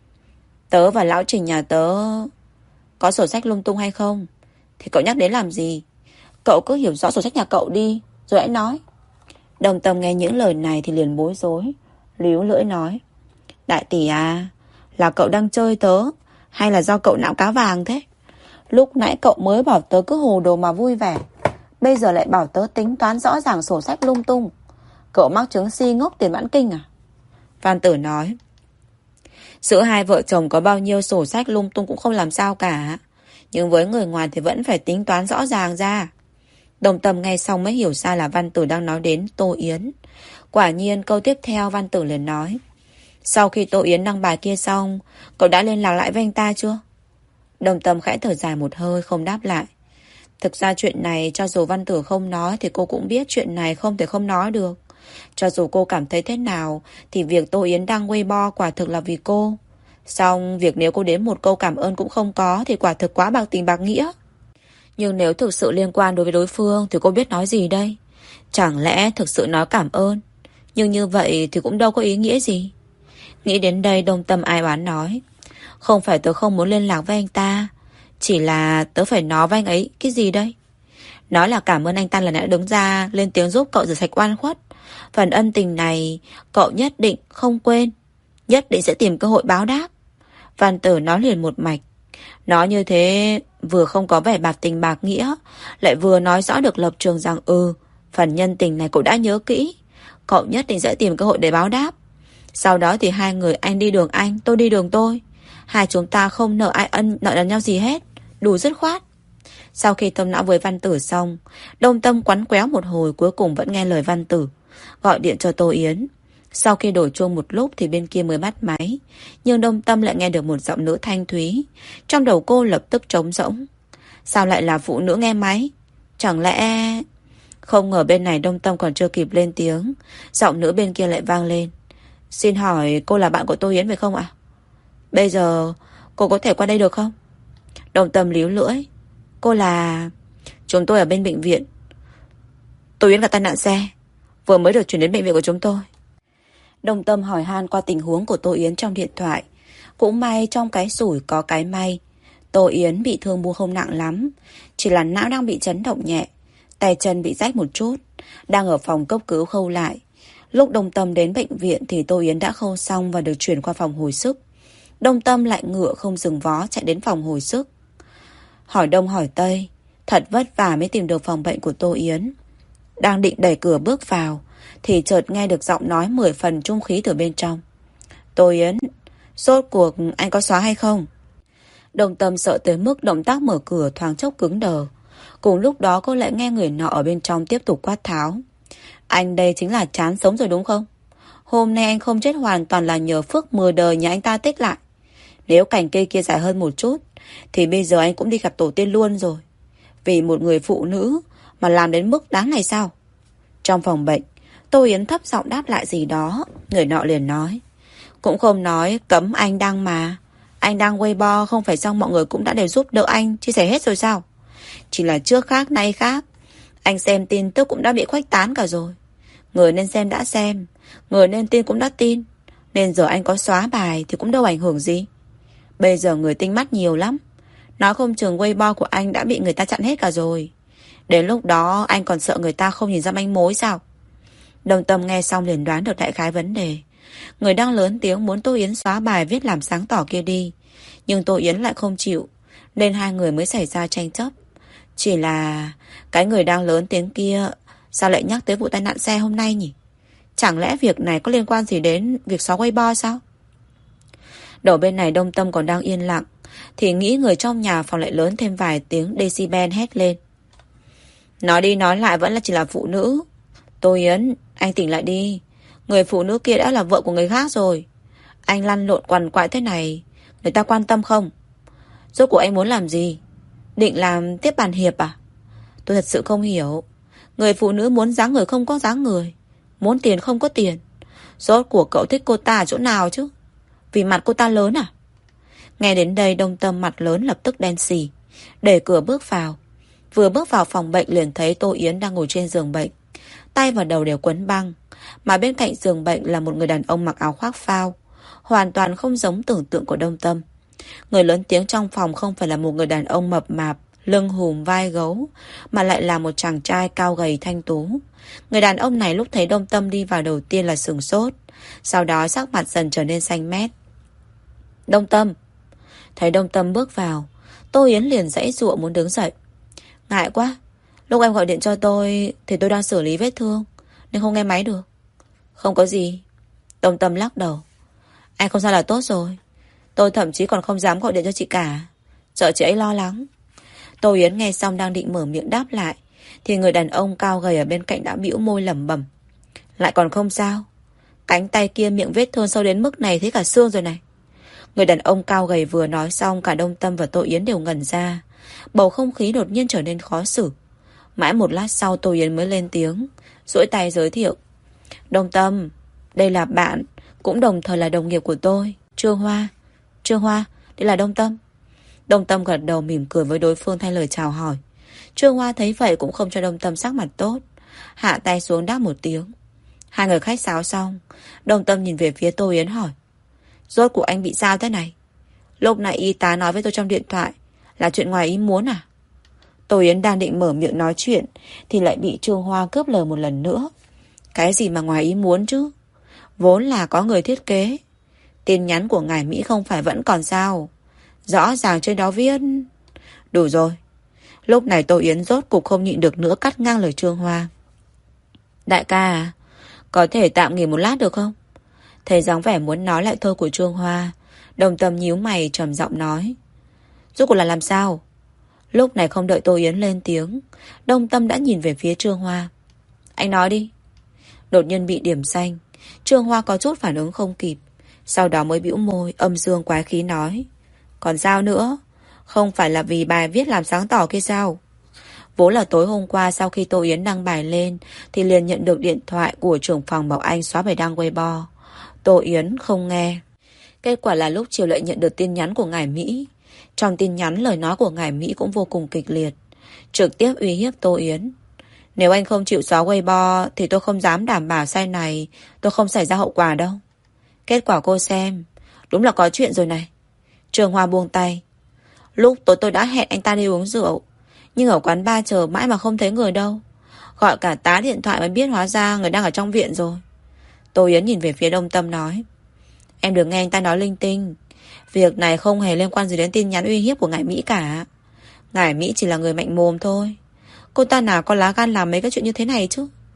Tớ và lão Trình nhà tớ có sổ sách lung tung hay không thì cậu nhắc đến làm gì? Cậu cứ hiểu rõ sổ sách nhà cậu đi rồi hãy nói. Đồng Tâm nghe những lời này thì liền bối rối, líu lưỡi nói. Đại tỷ à, là cậu đang chơi tớ hay là do cậu não cá vàng thế? Lúc nãy cậu mới bảo tớ cứ hồ đồ mà vui vẻ, bây giờ lại bảo tớ tính toán rõ ràng sổ sách lung tung. Cậu mắc chứng si ngốc tiền mãn kinh à? Văn Tử nói. Giữa hai vợ chồng có bao nhiêu sổ sách lung tung cũng không làm sao cả, nhưng với người ngoài thì vẫn phải tính toán rõ ràng ra. Đồng Tâm nghe xong mới hiểu ra là Văn Tử đang nói đến Tô Yến. Quả nhiên câu tiếp theo Văn Tử liền nói. Sau khi Tô Yến đăng bài kia xong, cậu đã liên lạc lại với anh ta chưa? Đồng Tâm khẽ thở dài một hơi không đáp lại. Thực ra chuyện này cho dù Văn Tử không nói thì cô cũng biết chuyện này không thể không nói được. Cho dù cô cảm thấy thế nào thì việc Tô Yến đăng Weibo quả thực là vì cô. Xong việc nếu cô đến một câu cảm ơn cũng không có thì quả thực quá bạc tình bạc nghĩa. Nhưng nếu thực sự liên quan đối với đối phương thì cô biết nói gì đây? Chẳng lẽ thực sự nói cảm ơn? Nhưng như vậy thì cũng đâu có ý nghĩa gì. Nghĩ đến đây Đông Tâm ai oán nói. Không phải tớ không muốn liên lạc với anh ta, chỉ là tớ phải nói với anh ấy cái gì đây? Nói là cảm ơn anh ta lần đã đứng ra lên tiếng giúp cậu rửa sạch oan khuất. Phần ân tình này cậu nhất định không quên, nhất định sẽ tìm cơ hội báo đáp. Văn Tử nói liền một mạch. Nói như thế vừa không có vẻ bạc tình bạc nghĩa, lại vừa nói rõ được lập trường rằng ừ, phần nhân tình này cậu đã nhớ kỹ, cậu nhất định sẽ tìm cơ hội để báo đáp. Sau đó thì hai người anh đi đường anh, tôi đi đường tôi, hai chúng ta không nợ ai ân nợ lần nhau gì hết, đủ dứt khoát. Sau khi thông não với Văn Tử xong, Đông Tâm quắn quéo một hồi cuối cùng vẫn nghe lời Văn Tử, gọi điện cho Tô Yến. Sau khi đổi chuông một lúc thì bên kia mới bắt máy, nhưng Đông Tâm lại nghe được một giọng nữ thanh thúy. Trong đầu cô lập tức trống rỗng. Sao lại là phụ nữ nghe máy? Chẳng lẽ... Không ngờ bên này Đông Tâm còn chưa kịp lên tiếng, giọng nữ bên kia lại vang lên. Xin hỏi cô là bạn của Tô Yến phải không ạ? Bây giờ cô có thể qua đây được không? Đông Tâm líu lưỡi. Cô là... Chúng tôi ở bên bệnh viện. Tô Yến gặp tai nạn xe, vừa mới được chuyển đến bệnh viện của chúng tôi. Đông Tâm hỏi han qua tình huống của Tô Yến trong điện thoại. Cũng may trong cái rủi có cái may. Tô Yến bị thương buông không nặng lắm, chỉ là não đang bị chấn động nhẹ, tay chân bị rách một chút, đang ở phòng cấp cứu khâu lại. Lúc Đông Tâm đến bệnh viện thì Tô Yến đã khâu xong và được chuyển qua phòng hồi sức. Đông Tâm lại ngựa không dừng vó chạy đến phòng hồi sức. Hỏi đông hỏi tây, thật vất vả mới tìm được phòng bệnh của Tô Yến. Đang định đẩy cửa bước vào thì chợt nghe được giọng nói mười phần trung khí từ bên trong. Tô Yến, rốt cuộc anh có xóa hay không? Đồng Tâm sợ tới mức động tác mở cửa thoáng chốc cứng đờ. Cùng lúc đó cô lại nghe người nọ ở bên trong tiếp tục quát tháo. Anh đây chính là chán sống rồi đúng không? Hôm nay anh không chết hoàn toàn là nhờ phước mười đời nhà anh ta tích lại. Nếu cành cây kia dài hơn một chút thì bây giờ anh cũng đi gặp tổ tiên luôn rồi. Vì một người phụ nữ mà làm đến mức đáng này sao? Trong phòng bệnh, Tô Yến thấp giọng đáp lại gì đó. Người nọ liền nói. Cũng không nói cấm anh đăng mà. Anh đăng Weibo không phải xong mọi người cũng đã đều giúp đỡ anh chia sẻ hết rồi sao? Chỉ là trước khác nay khác. Anh xem tin tức cũng đã bị khuếch tán cả rồi. Người nên xem đã xem, người nên tin cũng đã tin. Nên giờ anh có xóa bài thì cũng đâu ảnh hưởng gì. Bây giờ người tinh mắt nhiều lắm. Nói không chừng Weibo của anh đã bị người ta chặn hết cả rồi. Đến lúc đó anh còn sợ người ta không nhìn ra manh mối sao? Đồng Tâm nghe xong liền đoán được đại khái vấn đề. Người đang lớn tiếng muốn Tô Yến xóa bài viết làm sáng tỏ kia đi. Nhưng Tô Yến lại không chịu, nên hai người mới xảy ra tranh chấp. Chỉ là cái người đang lớn tiếng kia sao lại nhắc tới vụ tai nạn xe hôm nay nhỉ? Chẳng lẽ việc này có liên quan gì đến việc xóa Weibo sao? Đầu bên này Đông Tâm còn đang yên lặng thì nghĩ người trong nhà phòng lại lớn thêm vài tiếng decibel hét lên. Nói đi nói lại vẫn là chỉ là phụ nữ. Tô Yến, anh tỉnh lại đi. Người phụ nữ kia đã là vợ của người khác rồi. Anh lăn lộn quằn quại thế này, người ta quan tâm không? Rốt cuộc anh muốn làm gì? Định làm tiếp bàn hiệp à? Tôi thật sự không hiểu. Người phụ nữ muốn dáng người không có dáng người, muốn tiền không có tiền. Rốt cuộc cậu thích cô ta ở chỗ nào chứ? Vì mặt cô ta lớn à? Nghe đến đây Đông Tâm mặt lớn lập tức đen xì, đẩy cửa bước vào. Vừa bước vào phòng bệnh liền thấy Tô Yến đang ngồi trên giường bệnh, tay và đầu đều quấn băng. Mà bên cạnh giường bệnh là một người đàn ông mặc áo khoác phao, hoàn toàn không giống tưởng tượng của Đông Tâm. Người lớn tiếng trong phòng không phải là một người đàn ông mập mạp, lưng hùm vai gấu, mà lại là một chàng trai cao gầy thanh tú. Người đàn ông này lúc thấy Đông Tâm đi vào đầu tiên là sửng sốt, sau đó sắc mặt dần trở nên xanh mét. Đông Tâm. Thấy Đông Tâm bước vào, Tô Yến liền giãy giụa muốn đứng dậy. Ngại quá, lúc em gọi điện cho tôi thì tôi đang xử lý vết thương nên không nghe máy được. Không có gì. Đông Tâm lắc đầu. Anh không sao là tốt rồi. Tôi thậm chí còn không dám gọi điện cho chị cả, sợ chị ấy lo lắng. Tô Yến nghe xong đang định mở miệng đáp lại thì người đàn ông cao gầy ở bên cạnh đã bĩu môi lẩm bẩm. Lại còn không sao. Cánh tay kia miệng vết thương sâu đến mức này thấy cả xương rồi này. Người đàn ông cao gầy vừa nói xong, cả Đông Tâm và Tô Yến đều ngẩn ra. Bầu không khí đột nhiên trở nên khó xử. Mãi một lát sau Tô Yến mới lên tiếng, duỗi tay giới thiệu. Đông Tâm, đây là bạn, cũng đồng thời là đồng nghiệp của tôi, Trương Hoa. Trương Hoa, đây là Đông Tâm. Đông Tâm gật đầu mỉm cười với đối phương thay lời chào hỏi. Trương Hoa thấy vậy cũng không cho Đông Tâm sắc mặt tốt, hạ tay xuống đáp một tiếng. Hai người khách sáo xong, Đông Tâm nhìn về phía Tô Yến hỏi. Rốt cuộc anh bị sao thế này? Lúc nãy y tá nói với tôi trong điện thoại là chuyện ngoài ý muốn à? Tô Yến đang định mở miệng nói chuyện thì lại bị Trương Hoa cướp lời một lần nữa. Cái gì mà ngoài ý muốn chứ? Vốn là có người thiết kế. Tin nhắn của ngài Mỹ không phải vẫn còn sao? Rõ ràng trên đó viết. Đủ rồi. Lúc này Tô Yến rốt cục không nhịn được nữa cắt ngang lời Trương Hoa. Đại ca à, có thể tạm nghỉ một lát được không? Thấy dáng vẻ muốn nói lại thôi của Trương Hoa, Đồng Tâm nhíu mày trầm giọng nói. Rốt cuộc là làm sao? Lúc này không đợi Tô Yến lên tiếng, Đông Tâm đã nhìn về phía Trương Hoa. Anh nói đi. Đột nhiên bị điểm xanh, Trương Hoa có chút phản ứng không kịp, sau đó mới bĩu môi âm dương quái khí nói. Còn sao nữa? Không phải là vì bài viết làm sáng tỏ kia sao? Vốn là tối hôm qua sau khi Tô Yến đăng bài lên thì liền nhận được điện thoại của trưởng phòng bảo anh xóa bài đăng Weibo. Tô Yến không nghe. Kết quả là lúc chiều lại nhận được tin nhắn của ngài Mỹ. Trong tin nhắn lời nói của ngài Mỹ cũng vô cùng kịch liệt, trực tiếp uy hiếp Tô Yến. Nếu anh không chịu xóa Weibo thì tôi không dám đảm bảo sai này tôi không xảy ra hậu quả đâu. Kết quả cô xem, đúng là có chuyện rồi này. Trường Hoa buông tay. Lúc tối tôi đã hẹn anh ta đi uống rượu, nhưng ở quán bar chờ mãi mà không thấy người đâu. Gọi cả tá điện thoại mới biết hóa ra người đang ở trong viện rồi. Tô Yến nhìn về phía Đông Tâm nói. Em đừng nghe anh ta nói linh tinh. Việc này không hề liên quan gì đến tin nhắn uy hiếp của ngài Mỹ cả. Ngài Mỹ chỉ là người mạnh mồm thôi. Cô ta nào có lá gan làm mấy cái chuyện như thế này chứ.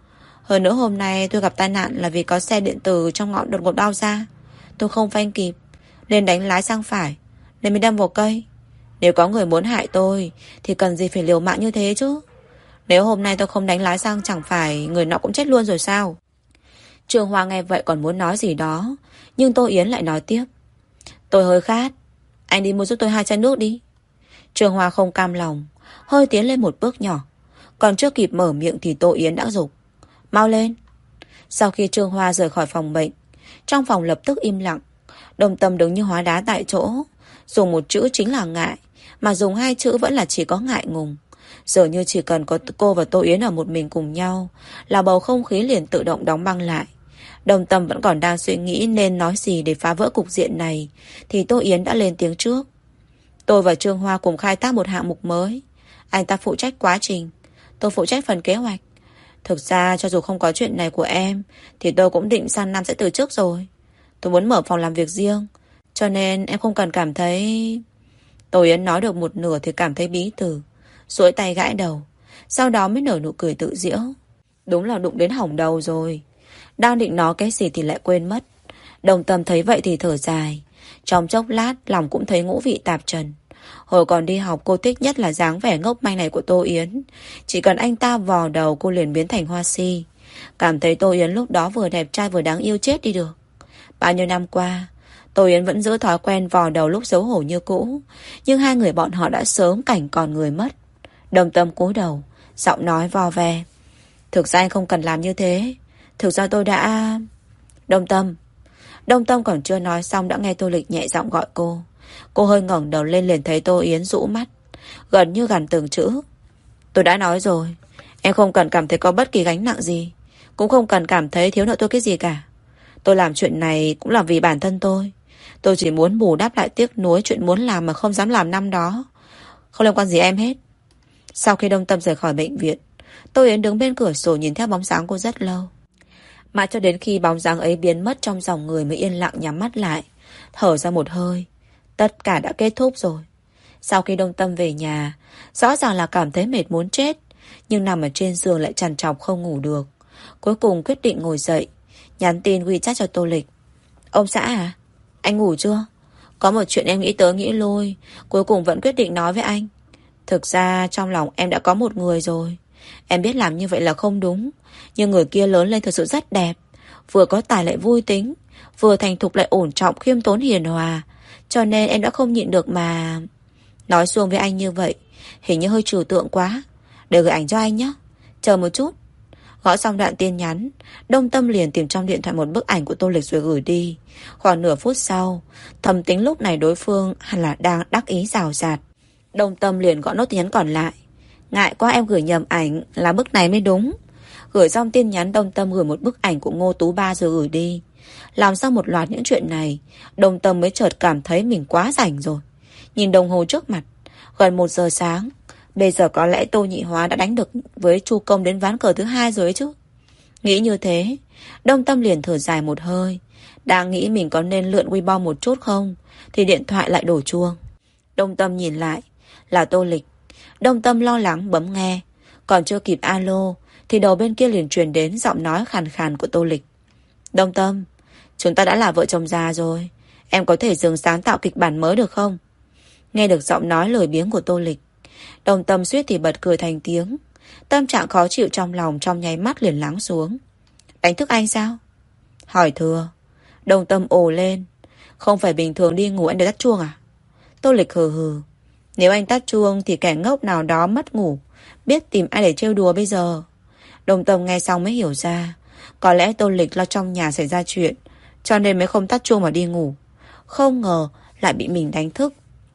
Hơn nữa hôm nay tôi gặp tai nạn là vì có xe điện tử trong ngõ đột ngột đau ra. Tôi không phanh kịp nên đánh lái sang phải, nên mới đâm vào cây. Nếu có người muốn hại tôi thì cần gì phải liều mạng như thế chứ. Nếu hôm nay tôi không đánh lái sang chẳng phải người nọ cũng chết luôn rồi sao? Trương Hoa nghe vậy còn muốn nói gì đó, nhưng Tô Yến lại nói tiếp. Tôi hơi khát, anh đi mua giúp tôi hai chai nước đi. Trương Hoa không cam lòng, hơi tiến lên một bước nhỏ. Còn chưa kịp mở miệng thì Tô Yến đã giục. Mau lên. Sau khi Trương Hoa rời khỏi phòng bệnh, trong phòng lập tức im lặng. Đồng Tâm đứng như hóa đá tại chỗ. Dùng một chữ chính là ngại, mà dùng hai chữ vẫn là chỉ có ngại ngùng. Giờ như chỉ cần có cô và Tô Yến ở một mình cùng nhau là bầu không khí liền tự động đóng băng lại. Đồng Tâm vẫn còn đang suy nghĩ nên nói gì để phá vỡ cục diện này thì Tô Yến đã lên tiếng trước. Tôi và Trương Hoa cùng khai thác một hạng mục mới. Anh ta phụ trách quá trình, tôi phụ trách phần kế hoạch. Thực ra cho dù không có chuyện này của em thì tôi cũng định sang năm sẽ từ chức rồi. Tôi muốn mở phòng làm việc riêng, cho nên em không cần cảm thấy... Tô Yến nói được một nửa thì cảm thấy bí từ, duỗi tay gãi đầu, sau đó mới nở nụ cười tự giễu. Đúng là đụng đến hỏng đầu rồi. Đang định nói cái gì thì lại quên mất. Đồng Tâm thấy vậy thì thở dài. Trong chốc lát lòng cũng thấy ngũ vị tạp trần. Hồi còn đi học cô thích nhất là dáng vẻ ngốc manh này của Tô Yến. Chỉ cần anh ta vò đầu cô liền biến thành hoa si. Cảm thấy Tô Yến lúc đó vừa đẹp trai vừa đáng yêu chết đi được. Bao nhiêu năm qua Tô Yến vẫn giữ thói quen vò đầu lúc xấu hổ như cũ, nhưng hai người bọn họ đã sớm cảnh còn người mất. Đồng Tâm cúi đầu, giọng nói vò ve. Thực ra anh không cần làm như thế. Thực ra tôi đã... Đồng Tâm. Đồng Tâm còn chưa nói xong đã nghe Tô Lịch nhẹ giọng gọi cô. Cô hơi ngẩng đầu lên liền thấy Tô Yến rũ mắt, gần như gằn từng chữ. Tôi đã nói rồi, em không cần cảm thấy có bất kỳ gánh nặng gì, cũng không cần cảm thấy thiếu nợ tôi cái gì cả. Tôi làm chuyện này cũng là vì bản thân tôi. Tôi chỉ muốn bù đắp lại tiếc nuối chuyện muốn làm mà không dám làm năm đó. Không liên quan gì em hết. Sau khi Đồng Tâm rời khỏi bệnh viện, Tô Yến đứng bên cửa sổ nhìn theo bóng dáng cô rất lâu. Mãi cho đến khi bóng dáng ấy biến mất trong dòng người mới yên lặng nhắm mắt lại, thở ra một hơi. Tất cả đã kết thúc rồi. Sau khi Đồng Tâm về nhà, rõ ràng là cảm thấy mệt muốn chết, nhưng nằm ở trên giường lại trằn trọc không ngủ được. Cuối cùng quyết định ngồi dậy, nhắn tin WeChat cho Tô Lịch. Ông xã à? Anh ngủ chưa? Có một chuyện em nghĩ tới nghĩ lui, cuối cùng vẫn quyết định nói với anh. Thực ra trong lòng em đã có một người rồi. Em biết làm như vậy là không đúng, nhưng người kia lớn lên thật sự rất đẹp. Vừa có tài lại vui tính, vừa thành thục lại ổn trọng, khiêm tốn hiền hòa. Cho nên em đã không nhịn được mà... Nói xuông với anh như vậy hình như hơi trừu tượng quá. Để gửi ảnh cho anh nhé. Chờ một chút. Gõ xong đoạn tin nhắn, Đồng Tâm liền tìm trong điện thoại một bức ảnh của Tô Lịch rồi gửi đi. Khoảng nửa phút sau, thầm tính lúc này đối phương hẳn là đang đắc ý rào rạt. Đồng Tâm liền gõ nốt tin nhắn còn lại. Ngại quá em gửi nhầm ảnh, là bức này mới đúng. Gửi xong tin nhắn, Đồng Tâm gửi một bức ảnh của Ngô Tú Ba rồi gửi đi. Làm xong một loạt những chuyện này, Đồng Tâm mới chợt cảm thấy mình quá rảnh rồi. Nhìn đồng hồ trước mặt, gần một giờ sáng. Bây giờ có lẽ Tô Nhị Hóa đã đánh được với Chu Công đến ván cờ thứ hai rồi ấy chứ. Nghĩ như thế, Đồng Tâm liền thở dài một hơi. Đang nghĩ mình có nên lượn Weibo một chút không, thì điện thoại lại đổ chuông. Đồng Tâm nhìn lại, là Tô Lịch. Đồng Tâm lo lắng bấm nghe. Còn chưa kịp alo thì đầu bên kia liền truyền đến giọng nói khàn khàn của Tô Lịch. Đồng Tâm, chúng ta đã là vợ chồng già rồi, em có thể dừng sáng tạo kịch bản mới được không? Nghe được giọng nói lười biếng của Tô Lịch, Đồng Tâm suýt thì bật cười thành tiếng. Tâm trạng khó chịu trong lòng trong nháy mắt liền lắng xuống. Đánh thức anh sao? Hỏi thừa. Đồng Tâm ồ lên. Không phải bình thường đi ngủ anh đều tắt chuông à? Tô Lịch hừ hừ. Nếu anh tắt chuông thì kẻ ngốc nào đó mất ngủ biết tìm ai để trêu đùa bây giờ. Đồng Tâm nghe xong mới hiểu ra, có lẽ Tô Lịch lo trong nhà xảy ra chuyện, cho nên mới không tắt chuông mà đi ngủ. Không ngờ lại bị mình đánh thức.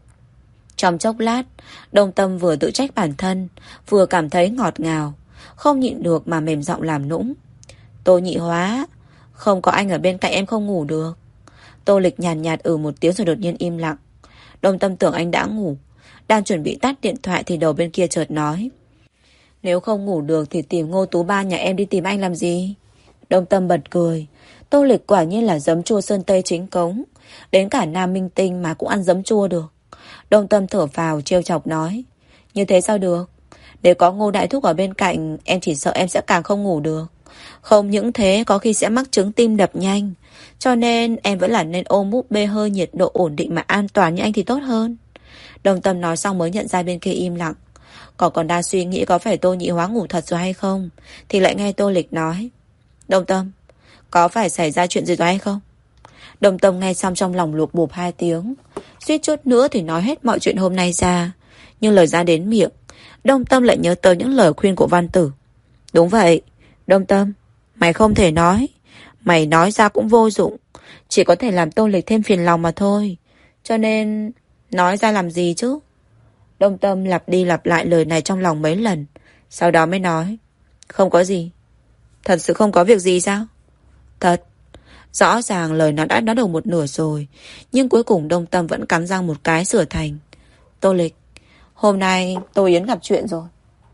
Trong chốc lát, Đồng Tâm vừa tự trách bản thân, vừa cảm thấy ngọt ngào, không nhịn được mà mềm giọng làm nũng. Tô Nhị Hóa, không có anh ở bên cạnh em không ngủ được. Tô Lịch nhàn nhạt, nhạt ừ một tiếng rồi đột nhiên im lặng. Đồng Tâm tưởng anh đã ngủ, đang chuẩn bị tắt điện thoại thì đầu bên kia chợt nói. Nếu không ngủ được thì tìm Ngô Tú Ba nhà em đi tìm anh làm gì? Đồng Tâm bật cười. Tô Lịch quả nhiên là giấm chua sơn tây chính cống, đến cả nam minh tinh mà cũng ăn giấm chua được. Đồng Tâm thở vào trêu chọc nói. Như thế sao được? Nếu có Ngô Đại Thúc ở bên cạnh, em chỉ sợ em sẽ càng không ngủ được. Không những thế có khi sẽ mắc chứng tim đập nhanh. Cho nên em vẫn là nên ôm búp bê hơi nhiệt độ ổn định mà an toàn như anh thì tốt hơn. Đồng Tâm nói xong mới nhận ra bên kia im lặng. Còn còn đang suy nghĩ có phải Tô Nhị Hóa ngủ thật rồi hay không, thì lại nghe Tô Lịch nói: Đồng Tâm, có phải xảy ra chuyện gì rồi hay không? Đồng Tâm nghe xong trong lòng lục bụp hai tiếng, suýt chút nữa thì nói hết mọi chuyện hôm nay ra. Nhưng lời ra đến miệng, Đồng Tâm lại nhớ tới những lời khuyên của Văn Tử. Đúng vậy, Đồng Tâm, mày không thể nói. Mày nói ra cũng vô dụng, chỉ có thể làm Tô Lịch thêm phiền lòng mà thôi. Cho nên nói ra làm gì chứ? Đồng Tâm lặp đi lặp lại lời này trong lòng mấy lần, sau đó mới nói: Không có gì. Thật sự không có việc gì sao? Thật. Rõ ràng lời nó đã nói được một nửa rồi, nhưng cuối cùng Đồng Tâm vẫn cắn răng một cái sửa thành: Tô Lịch, hôm nay Tô Yến gặp chuyện rồi.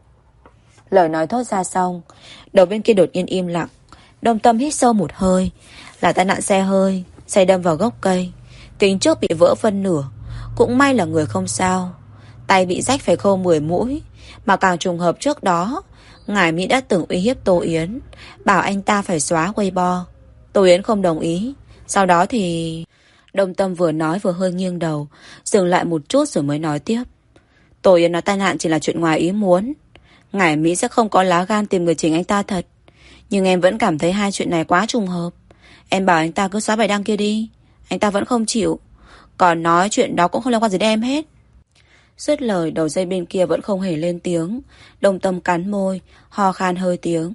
Lời nói thốt ra xong, đầu bên kia đột nhiên im lặng. Đồng Tâm hít sâu một hơi. Là tai nạn xe hơi, xe đâm vào gốc cây, kính trước bị vỡ phân nửa. Cũng may là người không sao. Tay bị rách phải khâu mười mũi. Mà càng trùng hợp trước đó, Ngải Mỹ đã từng uy hiếp Tô Yến, bảo anh ta phải xóa Weibo. Tô Yến không đồng ý. Sau đó thì... Đồng Tâm vừa nói vừa hơi nghiêng đầu, dừng lại một chút rồi mới nói tiếp. Tô Yến nói tai nạn chỉ là chuyện ngoài ý muốn. Ngải Mỹ sẽ không có lá gan tìm người chỉnh anh ta thật. Nhưng em vẫn cảm thấy hai chuyện này quá trùng hợp. Em bảo anh ta cứ xóa bài đăng kia đi, anh ta vẫn không chịu. Còn nói chuyện đó cũng không liên quan gì đến em hết. Dứt lời, đầu dây bên kia vẫn không hề lên tiếng. Đồng Tâm cắn môi, ho khan hơi tiếng.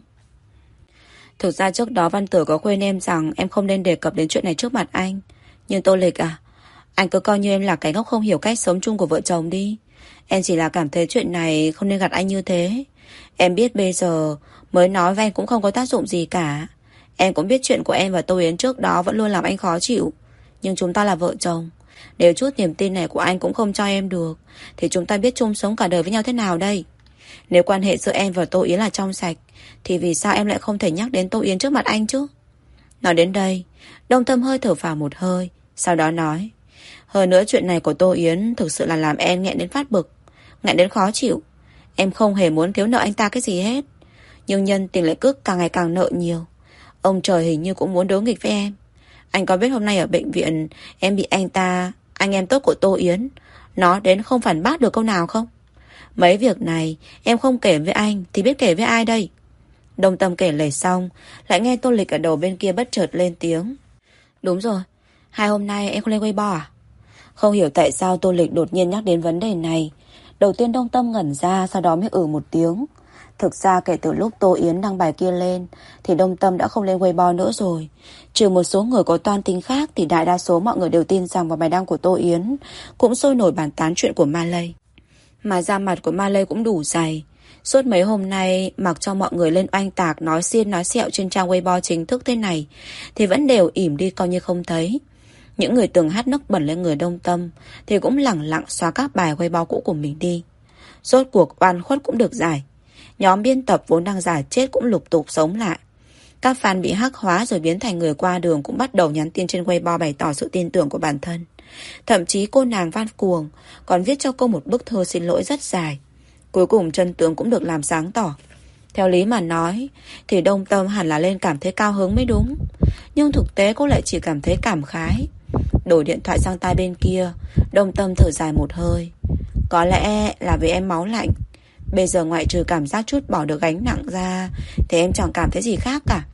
Thực ra trước đó Văn Tử có khuyên em rằng em không nên đề cập đến chuyện này trước mặt anh. Nhưng Tô Lịch à, anh cứ coi như em là cái ngốc không hiểu cách sống chung của vợ chồng đi. Em chỉ là cảm thấy chuyện này không nên gạt anh như thế. Em biết bây giờ mới nói với anh cũng không có tác dụng gì cả. Em cũng biết chuyện của em và Tô Yến trước đó vẫn luôn làm anh khó chịu. Nhưng chúng ta là vợ chồng. Nếu chút niềm tin này của anh cũng không cho em được, thì chúng ta biết chung sống cả đời với nhau thế nào đây? Nếu quan hệ giữa em và Tô Yến là trong sạch, thì vì sao em lại không thể nhắc đến Tô Yến trước mặt anh chứ? Nói đến đây, Đồng Tâm hơi thở phào một hơi, sau đó nói: Hơn nữa chuyện này của Tô Yến thực sự là làm em nghẹn đến phát bực, nghẹn đến khó chịu. Em không hề muốn thiếu nợ anh ta cái gì hết, nhưng nhân tình lại cứ càng ngày càng nợ nhiều. Ông trời hình như cũng muốn đối nghịch với em. Anh có biết hôm nay ở bệnh viện em bị anh ta, anh em tốt của Tô Yến, nó đến không phản bác được câu nào không? Mấy việc này em không kể với anh thì biết kể với ai đây? Đồng Tâm kể lể xong, lại nghe Tô Lịch ở đầu bên kia bất chợt lên tiếng. Đúng rồi, hai hôm nay em không lên Weibo à? Không hiểu tại sao Tô Lịch đột nhiên nhắc đến vấn đề này. Đầu tiên Đồng Tâm ngẩn ra, sau đó mới ừ một tiếng. Thực ra kể từ lúc Tô Yến đăng bài kia lên thì Đồng Tâm đã không lên Weibo nữa rồi. Trừ một số người có toan tính khác, thì đại đa số mọi người đều tin rằng vào bài đăng của Tô Yến cũng sôi nổi bàn tán chuyện của Malay. Mà da mặt của Malay cũng đủ dày. Suốt mấy hôm nay mặc cho mọi người lên oanh tạc, nói xiên nói xẹo trên trang Weibo chính thức thế này, thì vẫn đều ỉm đi coi như không thấy. Những người từng hát nước bẩn lên người Đồng Tâm thì cũng lẳng lặng xóa các bài Weibo cũ của mình đi. Rốt cuộc oan khuất cũng được giải. Nhóm biên tập vốn đang giả chết cũng lục tục sống lại. Các fan bị hắc hóa rồi biến thành người qua đường cũng bắt đầu nhắn tin trên Weibo bày tỏ sự tin tưởng của bản thân. Thậm chí cô nàng Văn Cuồng còn viết cho cô một bức thơ xin lỗi rất dài. Cuối cùng chân tướng cũng được làm sáng tỏ. Theo lý mà nói thì Đồng Tâm hẳn là lên cảm thấy cao hứng mới đúng. Nhưng thực tế cô lại chỉ cảm thấy cảm khái. Đổi điện thoại sang tai bên kia, Đồng Tâm thở dài một hơi. Có lẽ là vì em máu lạnh. Bây giờ ngoại trừ cảm giác chút bỏ được gánh nặng ra thì em chẳng cảm thấy gì khác cả.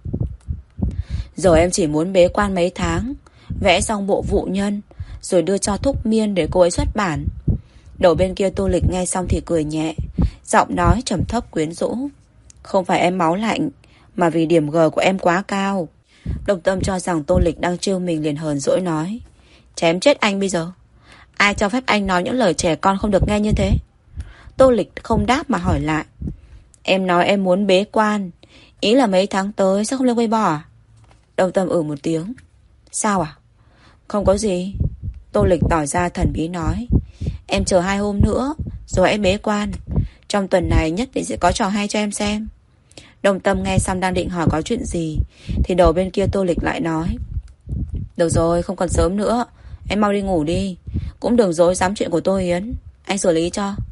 Rồi em chỉ muốn bế quan mấy tháng, vẽ xong bộ vụ nhân, rồi đưa cho Thúc Miên để cô ấy xuất bản. Đầu bên kia Tô Lịch nghe xong thì cười nhẹ, giọng nói trầm thấp quyến rũ. Không phải em máu lạnh, mà vì điểm G của em quá cao. Đồng Tâm cho rằng Tô Lịch đang trêu mình, liền hờn dỗi nói: Chém chết anh bây giờ. Ai cho phép anh nói những lời trẻ con không được nghe như thế? Tô Lịch không đáp mà hỏi lại: Em nói em muốn bế quan, ý là mấy tháng tới sẽ không lên Weibo à? Đồng Tâm ừ một tiếng. Sao à? Không có gì. Tô Lịch tỏ ra thần bí nói: Em chờ hai hôm nữa rồi em bế quan. Trong tuần này nhất định sẽ có trò hay cho em xem. Đồng Tâm nghe xong đang định hỏi có chuyện gì, thì đầu bên kia Tô Lịch lại nói: Được rồi, không còn sớm nữa, em mau đi ngủ đi. Cũng đừng dối dám chuyện của Tô Yến, anh xử lý cho.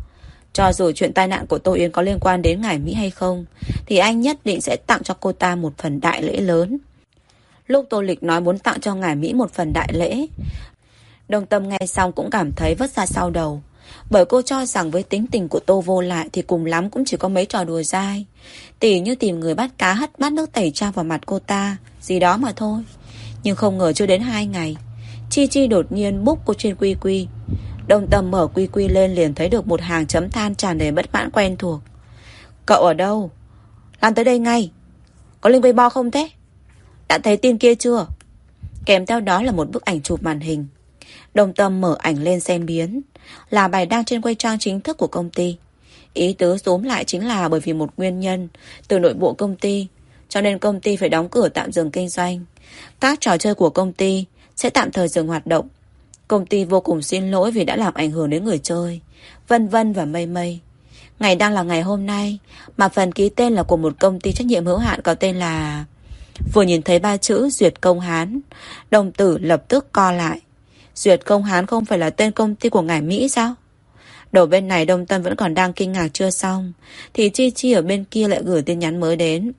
Cho dù chuyện tai nạn của Tô Yến có liên quan đến ngải Mỹ hay không, thì anh nhất định sẽ tặng cho cô ta một phần đại lễ lớn. Lúc Tô Lịch nói muốn tặng cho ngải Mỹ một phần đại lễ, Đồng Tâm nghe xong cũng cảm thấy vất ra sau đầu. Bởi cô cho rằng với tính tình của Tô Vô Lại thì cùng lắm cũng chỉ có mấy trò đùa dai, tỉ như tìm người bắt cá hất bát nước tẩy trang vào mặt cô ta, gì đó mà thôi. Nhưng không ngờ chưa đến hai ngày, Chi Chi đột nhiên búc cô trên quy quy. Đồng Tâm mở quy quy lên liền thấy được một hàng chấm than tràn đầy bất mãn quen thuộc. Cậu ở đâu? Lan tới đây ngay. Có link Weibo không thế? Đã thấy tin kia chưa? Kèm theo đó là một bức ảnh chụp màn hình. Đồng Tâm mở ảnh lên xem biến. Là bài đăng trên quay trang chính thức của công ty. Ý tứ rúm lại chính là bởi vì một nguyên nhân từ nội bộ công ty, cho nên công ty phải đóng cửa tạm dừng kinh doanh. Các trò chơi của công ty sẽ tạm thời dừng hoạt động. Công ty vô cùng xin lỗi vì đã làm ảnh hưởng đến người chơi, vân vân và mây mây. Ngày đang là ngày hôm nay, mà phần ký tên là của một công ty trách nhiệm hữu hạn có tên là... Vừa nhìn thấy ba chữ Duyệt Công Hán, đồng tử lập tức co lại. Duyệt Công Hán không phải là tên công ty của ngải Mỹ sao? Đầu bên này Đông Tâm vẫn còn đang kinh ngạc chưa xong, thì Chi Chi ở bên kia lại gửi tin nhắn mới đến.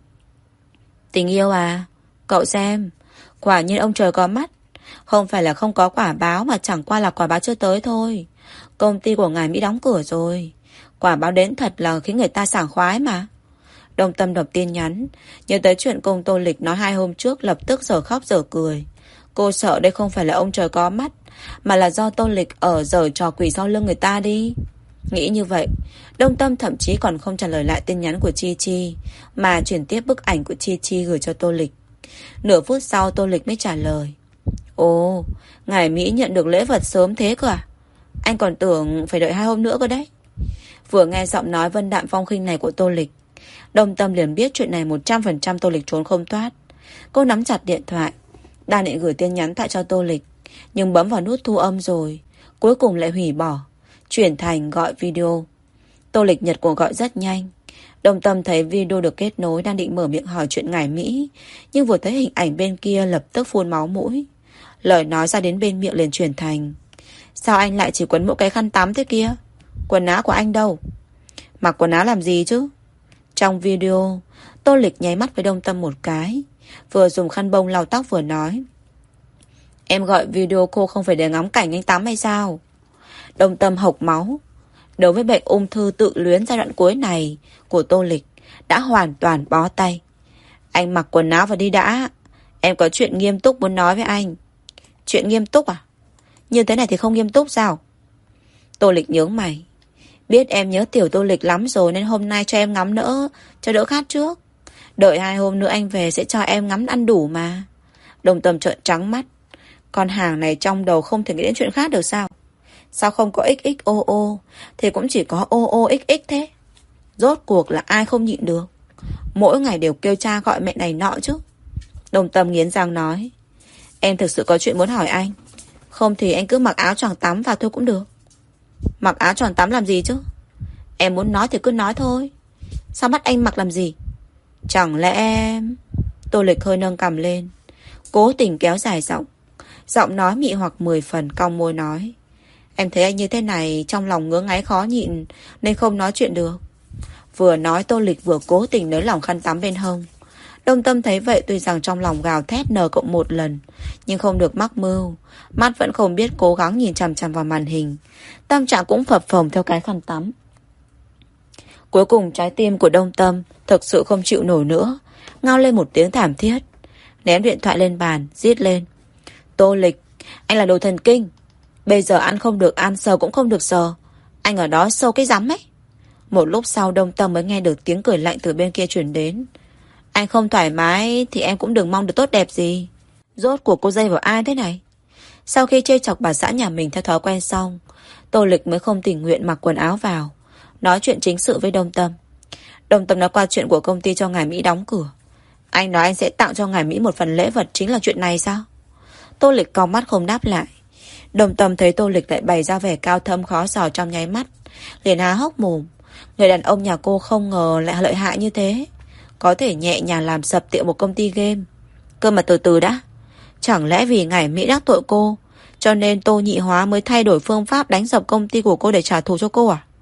Tình yêu à, cậu xem, quả nhiên ông trời có mắt. Không phải là không có quả báo, mà chẳng qua là quả báo chưa tới thôi. Công ty của ngài Mỹ đóng cửa rồi. Quả báo đến thật là khiến người ta sảng khoái mà. Đông Tâm đọc tin nhắn, nhớ tới chuyện cùng Tô Lịch nói hai hôm trước, lập tức giờ khóc giờ cười. Cô sợ đây không phải là ông trời có mắt, mà là do Tô Lịch ở giở trò quỷ sau lưng người ta đi. Nghĩ như vậy, Đông Tâm thậm chí còn không trả lời lại tin nhắn của Chi Chi, mà chuyển tiếp bức ảnh của Chi Chi gửi cho Tô Lịch. Nửa phút sau Tô Lịch mới trả lời. Ồ, ngài Mỹ nhận được lễ vật sớm thế cơ à? Anh còn tưởng phải đợi hai hôm nữa cơ đấy. Vừa nghe giọng nói vân đạm phong khinh này của Tô Lịch, Đông Tâm liền biết chuyện này một trăm phần trăm Tô Lịch trốn không thoát. Cô nắm chặt điện thoại, đang định gửi tin nhắn tại cho Tô Lịch, nhưng bấm vào nút thu âm rồi, cuối cùng lại hủy bỏ, chuyển thành gọi video. Tô Lịch nhật cuộc gọi rất nhanh. Đông Tâm thấy video được kết nối, đang định mở miệng hỏi chuyện ngải Mỹ, nhưng vừa thấy hình ảnh bên kia lập tức phun máu mũi. Lời nói ra đến bên miệng liền chuyển thành: sao anh lại chỉ quấn mỗi cái khăn tắm thế kia? Quần áo của anh đâu? Mặc quần áo làm gì chứ? Trong video, Tô Lịch nháy mắt với Đông Tâm một cái, vừa dùng khăn bông lau tóc vừa nói: em gọi video cô không phải để ngắm cảnh anh tắm hay sao? Đông Tâm hộc máu. Đối với bệnh ung thư tự luyến giai đoạn cuối này của Tô Lịch, đã hoàn toàn bó tay. Anh mặc quần áo và đi đã. Em có chuyện nghiêm túc muốn nói với anh. Chuyện nghiêm túc à? Như thế này thì không nghiêm túc sao? Tô Lịch nhướng mày. Biết em nhớ tiểu Tô Lịch lắm rồi, nên hôm nay cho em ngắm nữa, cho đỡ khát trước. Đợi hai hôm nữa anh về sẽ cho em ngắm ăn đủ mà. Đồng Tâm trợn trắng mắt. Con hàng này trong đầu không thể nghĩ đến chuyện khác được sao? Sao không có ích ích ô ô, thì cũng chỉ có ô ô ích ích thế. Rốt cuộc là ai không nhịn được? Mỗi ngày đều kêu cha gọi mẹ này nọ chứ. Đồng Tâm nghiến răng nói: em thực sự có chuyện muốn hỏi anh. Không thì anh cứ mặc áo choàng tắm vào thôi cũng được. Mặc áo choàng tắm làm gì chứ? Em muốn nói thì cứ nói thôi. Sao bắt anh mặc làm gì? Chẳng lẽ em... Tô Lịch hơi nâng cằm lên, cố tình kéo dài giọng. Giọng nói mị hoặc mười phần, cong môi nói: em thấy anh như thế này, trong lòng ngứa ngáy khó nhịn, nên không nói chuyện được. Vừa nói Tô Lịch vừa cố tình nới lỏng khăn tắm bên hông. Đông Tâm thấy vậy, tuy rằng trong lòng gào thét n cộng một lần, nhưng không được mắc mưu. Mắt vẫn không biết cố gắng nhìn chằm chằm vào màn hình. Tâm trạng cũng phập phồng theo cái khăn tắm. Cuối cùng trái tim của Đông Tâm thực sự không chịu nổi nữa, ngao lên một tiếng thảm thiết, ném điện thoại lên bàn, rít lên: Tô Lịch, anh là đồ thần kinh. Bây giờ ăn không được ăn, sờ cũng không được sờ. Anh ở đó sâu cái rắm ấy. Một lúc sau Đông Tâm mới nghe được tiếng cười lạnh từ bên kia truyền đến. Anh không thoải mái thì em cũng đừng mong được tốt đẹp gì. Rốt cuộc cô dây vào ai thế này? Sau khi trêu chọc bà xã nhà mình theo thói quen xong, Tô Lịch mới không tình nguyện mặc quần áo vào, nói chuyện chính sự với Đông Tâm. Đông Tâm nói qua chuyện của công ty cho ngài Mỹ đóng cửa. Anh nói anh sẽ tặng cho ngài Mỹ một phần lễ vật, chính là chuyện này sao? Tô Lịch cau mắt không đáp lại. Đông Tâm thấy Tô Lịch lại bày ra vẻ cao thâm khó sò trong nháy mắt, liền há hốc mồm. Người đàn ông nhà cô không ngờ lại lợi hại như thế, có thể nhẹ nhàng làm sập tiệm một công ty game. Cơ mà từ từ đã, chẳng lẽ vì ngải Mỹ đắc tội cô, cho nên Tô Nhị Hóa mới thay đổi phương pháp đánh sập công ty của cô để trả thù cho cô à?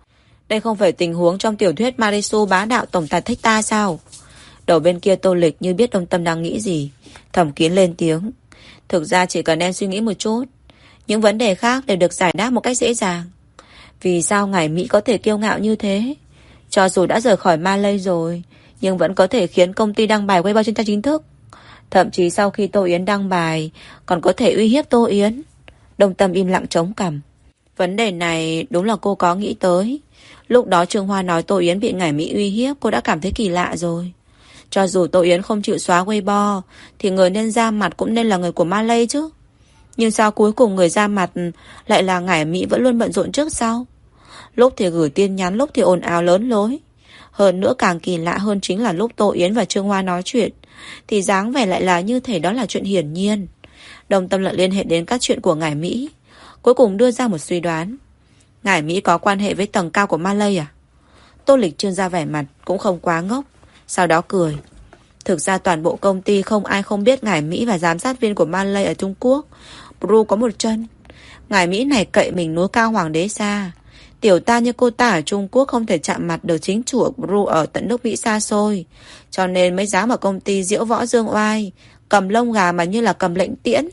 Đây không phải tình huống trong tiểu thuyết Marisu bá đạo tổng tài thích ta sao? Đầu bên kia Tô Lịch như biết Đông Tâm đang nghĩ gì, Thẩm Kiến lên tiếng. Thực ra chỉ cần em suy nghĩ một chút, những vấn đề khác đều được giải đáp một cách dễ dàng. Vì sao ngài Mỹ có thể kiêu ngạo như thế? Cho dù đã rời khỏi Malay rồi, nhưng vẫn có thể khiến công ty đăng bài Weibo trên trang chính thức. Thậm chí sau khi Tô Yến đăng bài, còn có thể uy hiếp Tô Yến. Đông Tâm im lặng chống cằm. Vấn đề này đúng là cô có nghĩ tới. Lúc đó Trương Hoa nói Tô Yến bị ngải Mỹ uy hiếp, cô đã cảm thấy kỳ lạ rồi. Cho dù Tô Yến không chịu xóa Weibo, thì người nên ra mặt cũng nên là người của Malay chứ. Nhưng sao cuối cùng người ra mặt lại là ngải Mỹ vẫn luôn bận rộn trước sau? Lúc thì gửi tin nhắn, lúc thì ồn ào lớn lối. Hơn nữa càng kỳ lạ hơn chính là lúc Tô Yến và Trương Hoa nói chuyện, thì dáng vẻ lại là như thể đó là chuyện hiển nhiên. Đông Tâm lại liên hệ đến các chuyện của ngải Mỹ, cuối cùng đưa ra một suy đoán. Ngải Mỹ có quan hệ với tầng cao của Malay à? Tô Lịch trương ra vẻ mặt cũng không quá ngốc, sau đó cười. Thực ra toàn bộ công ty không ai không biết ngải Mỹ và giám sát viên của Malay ở Trung Quốc Bru có một chân. Ngải Mỹ này cậy mình núi cao hoàng đế xa. Tiểu ta như cô ta ở Trung Quốc không thể chạm mặt được chính chủ Bru ở tận nước Mỹ xa xôi, cho nên mới dám ở công ty diễu võ dương oai, cầm lông gà mà như là cầm lệnh tiễn.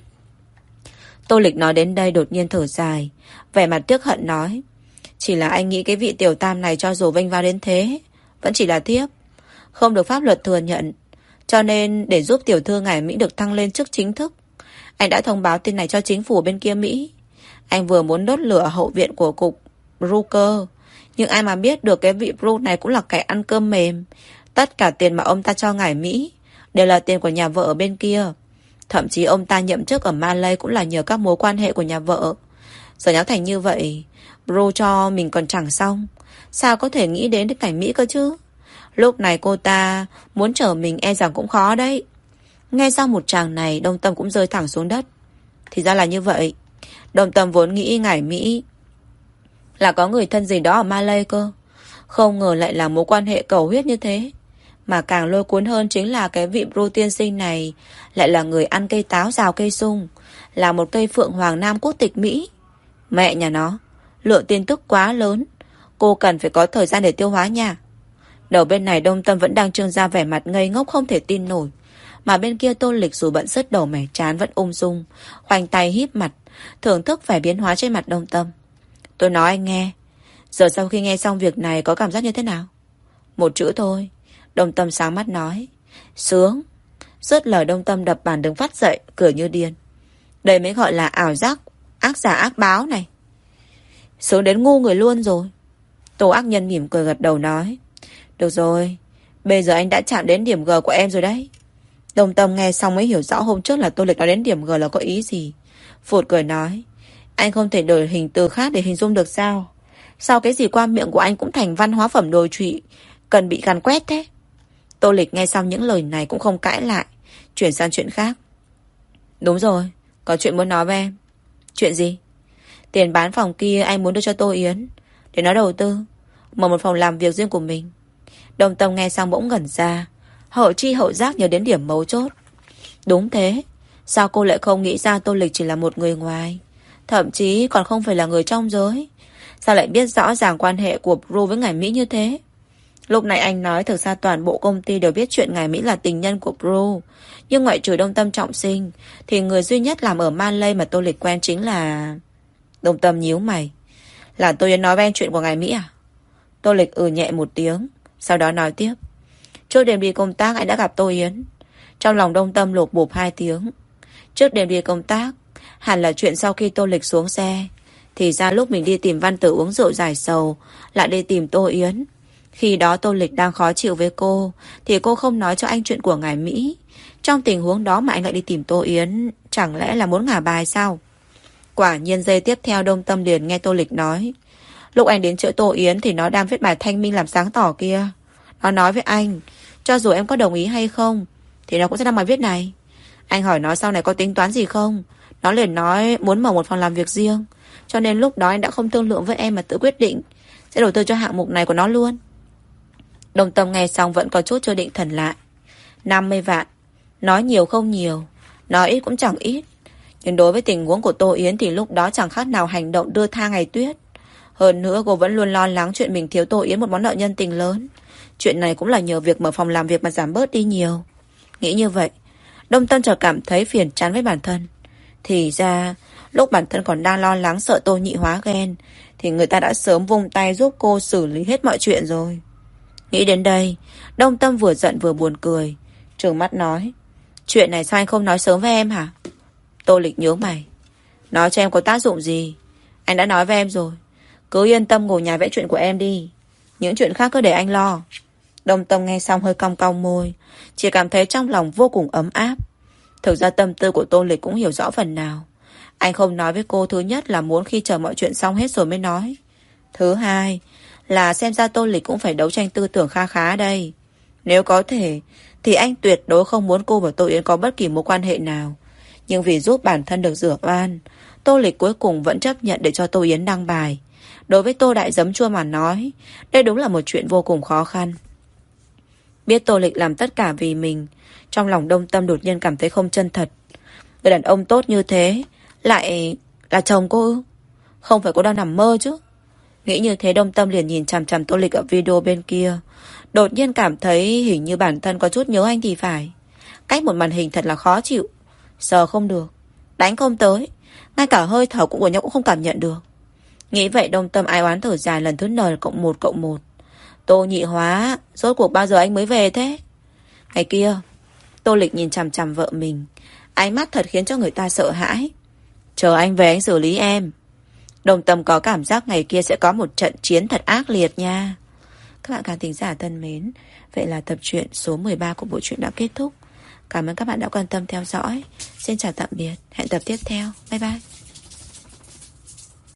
Tô Lịch nói đến đây đột nhiên thở dài, vẻ mặt tiếc hận nói. Chỉ là anh nghĩ cái vị tiểu tam này cho dù vênh vào đến thế, vẫn chỉ là thiếp, không được pháp luật thừa nhận. Cho nên để giúp tiểu thư ngải Mỹ được thăng lên chức chính thức, anh đã thông báo tin này cho chính phủ bên kia Mỹ. Anh vừa muốn đốt lửa hậu viện của cục Bru cơ, nhưng ai mà biết được cái vị Bru này cũng là kẻ ăn cơm mềm. Tất cả tiền mà ông ta cho ngải Mỹ đều là tiền của nhà vợ ở bên kia. Thậm chí ông ta nhậm chức ở Malay cũng là nhờ các mối quan hệ của nhà vợ. Giờ nháo thành như vậy, Bru cho mình còn chẳng xong, sao có thể nghĩ đến cảnh Mỹ cơ chứ? Lúc này cô ta muốn trở mình e rằng cũng khó đấy. Nghe xong một tràng này, Đông Tâm cũng rơi thẳng xuống đất. Thì ra là như vậy. Đông Tâm vốn nghĩ ngải Mỹ là có người thân gì đó ở Malay cơ, không ngờ lại là mối quan hệ cầu huyết như thế. Mà càng lôi cuốn hơn chính là cái vị Bru tiên sinh này lại là người ăn cây táo rào cây sung, là một cây phượng hoàng nam quốc tịch Mỹ. Mẹ nhà nó, lượng tin tức quá lớn, cô cần phải có thời gian để tiêu hóa nha. Đầu bên này Đông Tâm vẫn đang trương ra vẻ mặt ngây ngốc không thể tin nổi, mà bên kia Tô Lịch dù bận sứt đầu mẻ trán vẫn ung dung, khoanh tay híp mặt, thưởng thức vẻ biến hóa trên mặt Đông Tâm. Tôi nói anh nghe, giờ sau khi nghe xong việc này có cảm giác như thế nào? Một chữ thôi. Đông Tâm sáng mắt nói. Sướng. Dứt lời Đông Tâm đập bàn đứng phát dậy, cười như điên. Đây mới gọi là ảo giác, ác giả ác báo này. Sướng đến ngu người luôn rồi. Tô Ác Nhân mỉm cười gật đầu nói. Được rồi, bây giờ anh đã chạm đến điểm G của em rồi đấy. Đông Tâm nghe xong mới hiểu rõ hôm trước là Tô Lịch nói đến điểm G là có ý gì. Phụt cười nói. Anh không thể đổi hình từ khác để hình dung được sao? Sao cái gì qua miệng của anh cũng thành văn hóa phẩm đồi trụy, cần bị gàn quét thế? Tô Lịch nghe xong những lời này cũng không cãi lại, chuyển sang chuyện khác. Đúng rồi, có chuyện muốn nói với em. Chuyện gì? Tiền bán phòng kia anh muốn đưa cho Tô Yến để nó đầu tư, mở một phòng làm việc riêng của mình. Đông Tâm nghe xong bỗng ngẩn ra, hậu chi hậu giác nhớ đến điểm mấu chốt. Đúng thế, sao cô lại không nghĩ ra Tô Lịch chỉ là một người ngoài, thậm chí còn không phải là người trong giới? Sao lại biết rõ ràng quan hệ của Bru với ngài Mỹ như thế? Lúc này anh nói thực ra toàn bộ công ty đều biết chuyện ngài Mỹ là tình nhân của Bru, nhưng ngoại trừ Đông Tâm trọng sinh thì người duy nhất làm ở Malay mà Tô Lịch quen chính là... Đông Tâm nhíu mày. Là Tô Yến nói với anh chuyện của ngài Mỹ à? Tô Lịch ừ nhẹ một tiếng, sau đó nói tiếp. Trước đêm đi công tác anh đã gặp Tô Yến. Trong lòng Đông Tâm lột bột hai tiếng. Trước đêm đi công tác, hẳn là chuyện sau khi Tô Lịch xuống xe. Thì ra lúc mình đi tìm Văn Tử uống rượu giải sầu, lại đi tìm Tô Yến. Khi đó Tô Lịch đang khó chịu với cô, thì cô không nói cho anh chuyện của ngài Mỹ. Trong tình huống đó mà anh lại đi tìm Tô Yến, chẳng lẽ là muốn ngả bài sao? Quả nhiên giây tiếp theo Đông Tâm liền nghe Tô Lịch nói. Lúc anh đến chỗ Tô Yến thì nó đang viết bài thanh minh làm sáng tỏ kia. Nó nói với anh, cho dù em có đồng ý hay không, thì nó cũng sẽ đăng bài viết này. Anh hỏi nó sau này có tính toán gì không, nó liền nói muốn mở một phòng làm việc riêng. Cho nên lúc đó anh đã không thương lượng với em mà tự quyết định sẽ đầu tư cho hạng mục này của nó luôn. Đông Tâm nghe xong vẫn có chút chưa định thần lại. năm mươi vạn, nói nhiều không nhiều, nói ít cũng chẳng ít. Nhưng đối với tình huống của Tô Yến thì lúc đó chẳng khác nào hành động đưa tha ngày tuyết. Hơn nữa cô vẫn luôn lo lắng chuyện mình thiếu Tô Yến một món nợ nhân tình lớn. Chuyện này cũng là nhờ việc mở phòng làm việc mà giảm bớt đi nhiều. Nghĩ như vậy, Đông Tâm chợt cảm thấy phiền chán với bản thân. Thì ra, lúc bản thân còn đang lo lắng sợ Tô Nhị Hóa ghen, thì người ta đã sớm vung tay giúp cô xử lý hết mọi chuyện rồi. Nghĩ đến đây, Đông Tâm vừa giận vừa buồn cười. Trừng mắt nói, chuyện này sao anh không nói sớm với em hả? Tô Lịch nhướng mày, nói cho em có tác dụng gì? Anh đã nói với em rồi, cứ yên tâm ngồi nhà vẽ chuyện của em đi. Những chuyện khác cứ để anh lo. Đông Tâm nghe xong hơi cong cong môi, chỉ cảm thấy trong lòng vô cùng ấm áp. Thực ra tâm tư của Tô Lịch cũng hiểu rõ phần nào. Anh không nói với cô, thứ nhất là muốn khi chờ mọi chuyện xong hết rồi mới nói. Thứ hai là xem ra Tô Lịch cũng phải đấu tranh tư tưởng kha khá đây. Nếu có thể thì anh tuyệt đối không muốn cô và Tô Yến có bất kỳ mối quan hệ nào. Nhưng vì giúp bản thân được rửa oan, Tô Lịch cuối cùng vẫn chấp nhận để cho Tô Yến đăng bài. Đối với Tô Đại Giấm Chua mà nói, đây đúng là một chuyện vô cùng khó khăn. Biết Tô Lịch làm tất cả vì mình, trong lòng Đông Tâm đột nhiên cảm thấy không chân thật. Người đàn ông tốt như thế lại là chồng cô ư? Không phải cô đang nằm mơ chứ? Nghĩ như thế, Đông Tâm liền nhìn chằm chằm Tô Lịch ở video bên kia. Đột nhiên cảm thấy hình như bản thân có chút nhớ anh thì phải. Cách một màn hình thật là khó chịu. Sờ không được, đánh không tới, ngay cả hơi thở của nhau cũng không cảm nhận được. Nghĩ vậy, Đông Tâm ai oán thở dài lần thứ n cộng một cộng một. Tô Nhị Hóa, rốt cuộc bao giờ anh mới về thế? Ngày kia, Tô Lịch nhìn chằm chằm vợ mình, ánh mắt thật khiến cho người ta sợ hãi. Chờ anh về anh xử lý em. Đông Tâm có cảm giác ngày kia sẽ có một trận chiến thật ác liệt nha. Các bạn khán thính giả thân mến, vậy là tập truyện số mười ba của bộ truyện đã kết thúc. Cảm ơn các bạn đã quan tâm theo dõi. Xin chào tạm biệt, hẹn tập tiếp theo. Bye bye.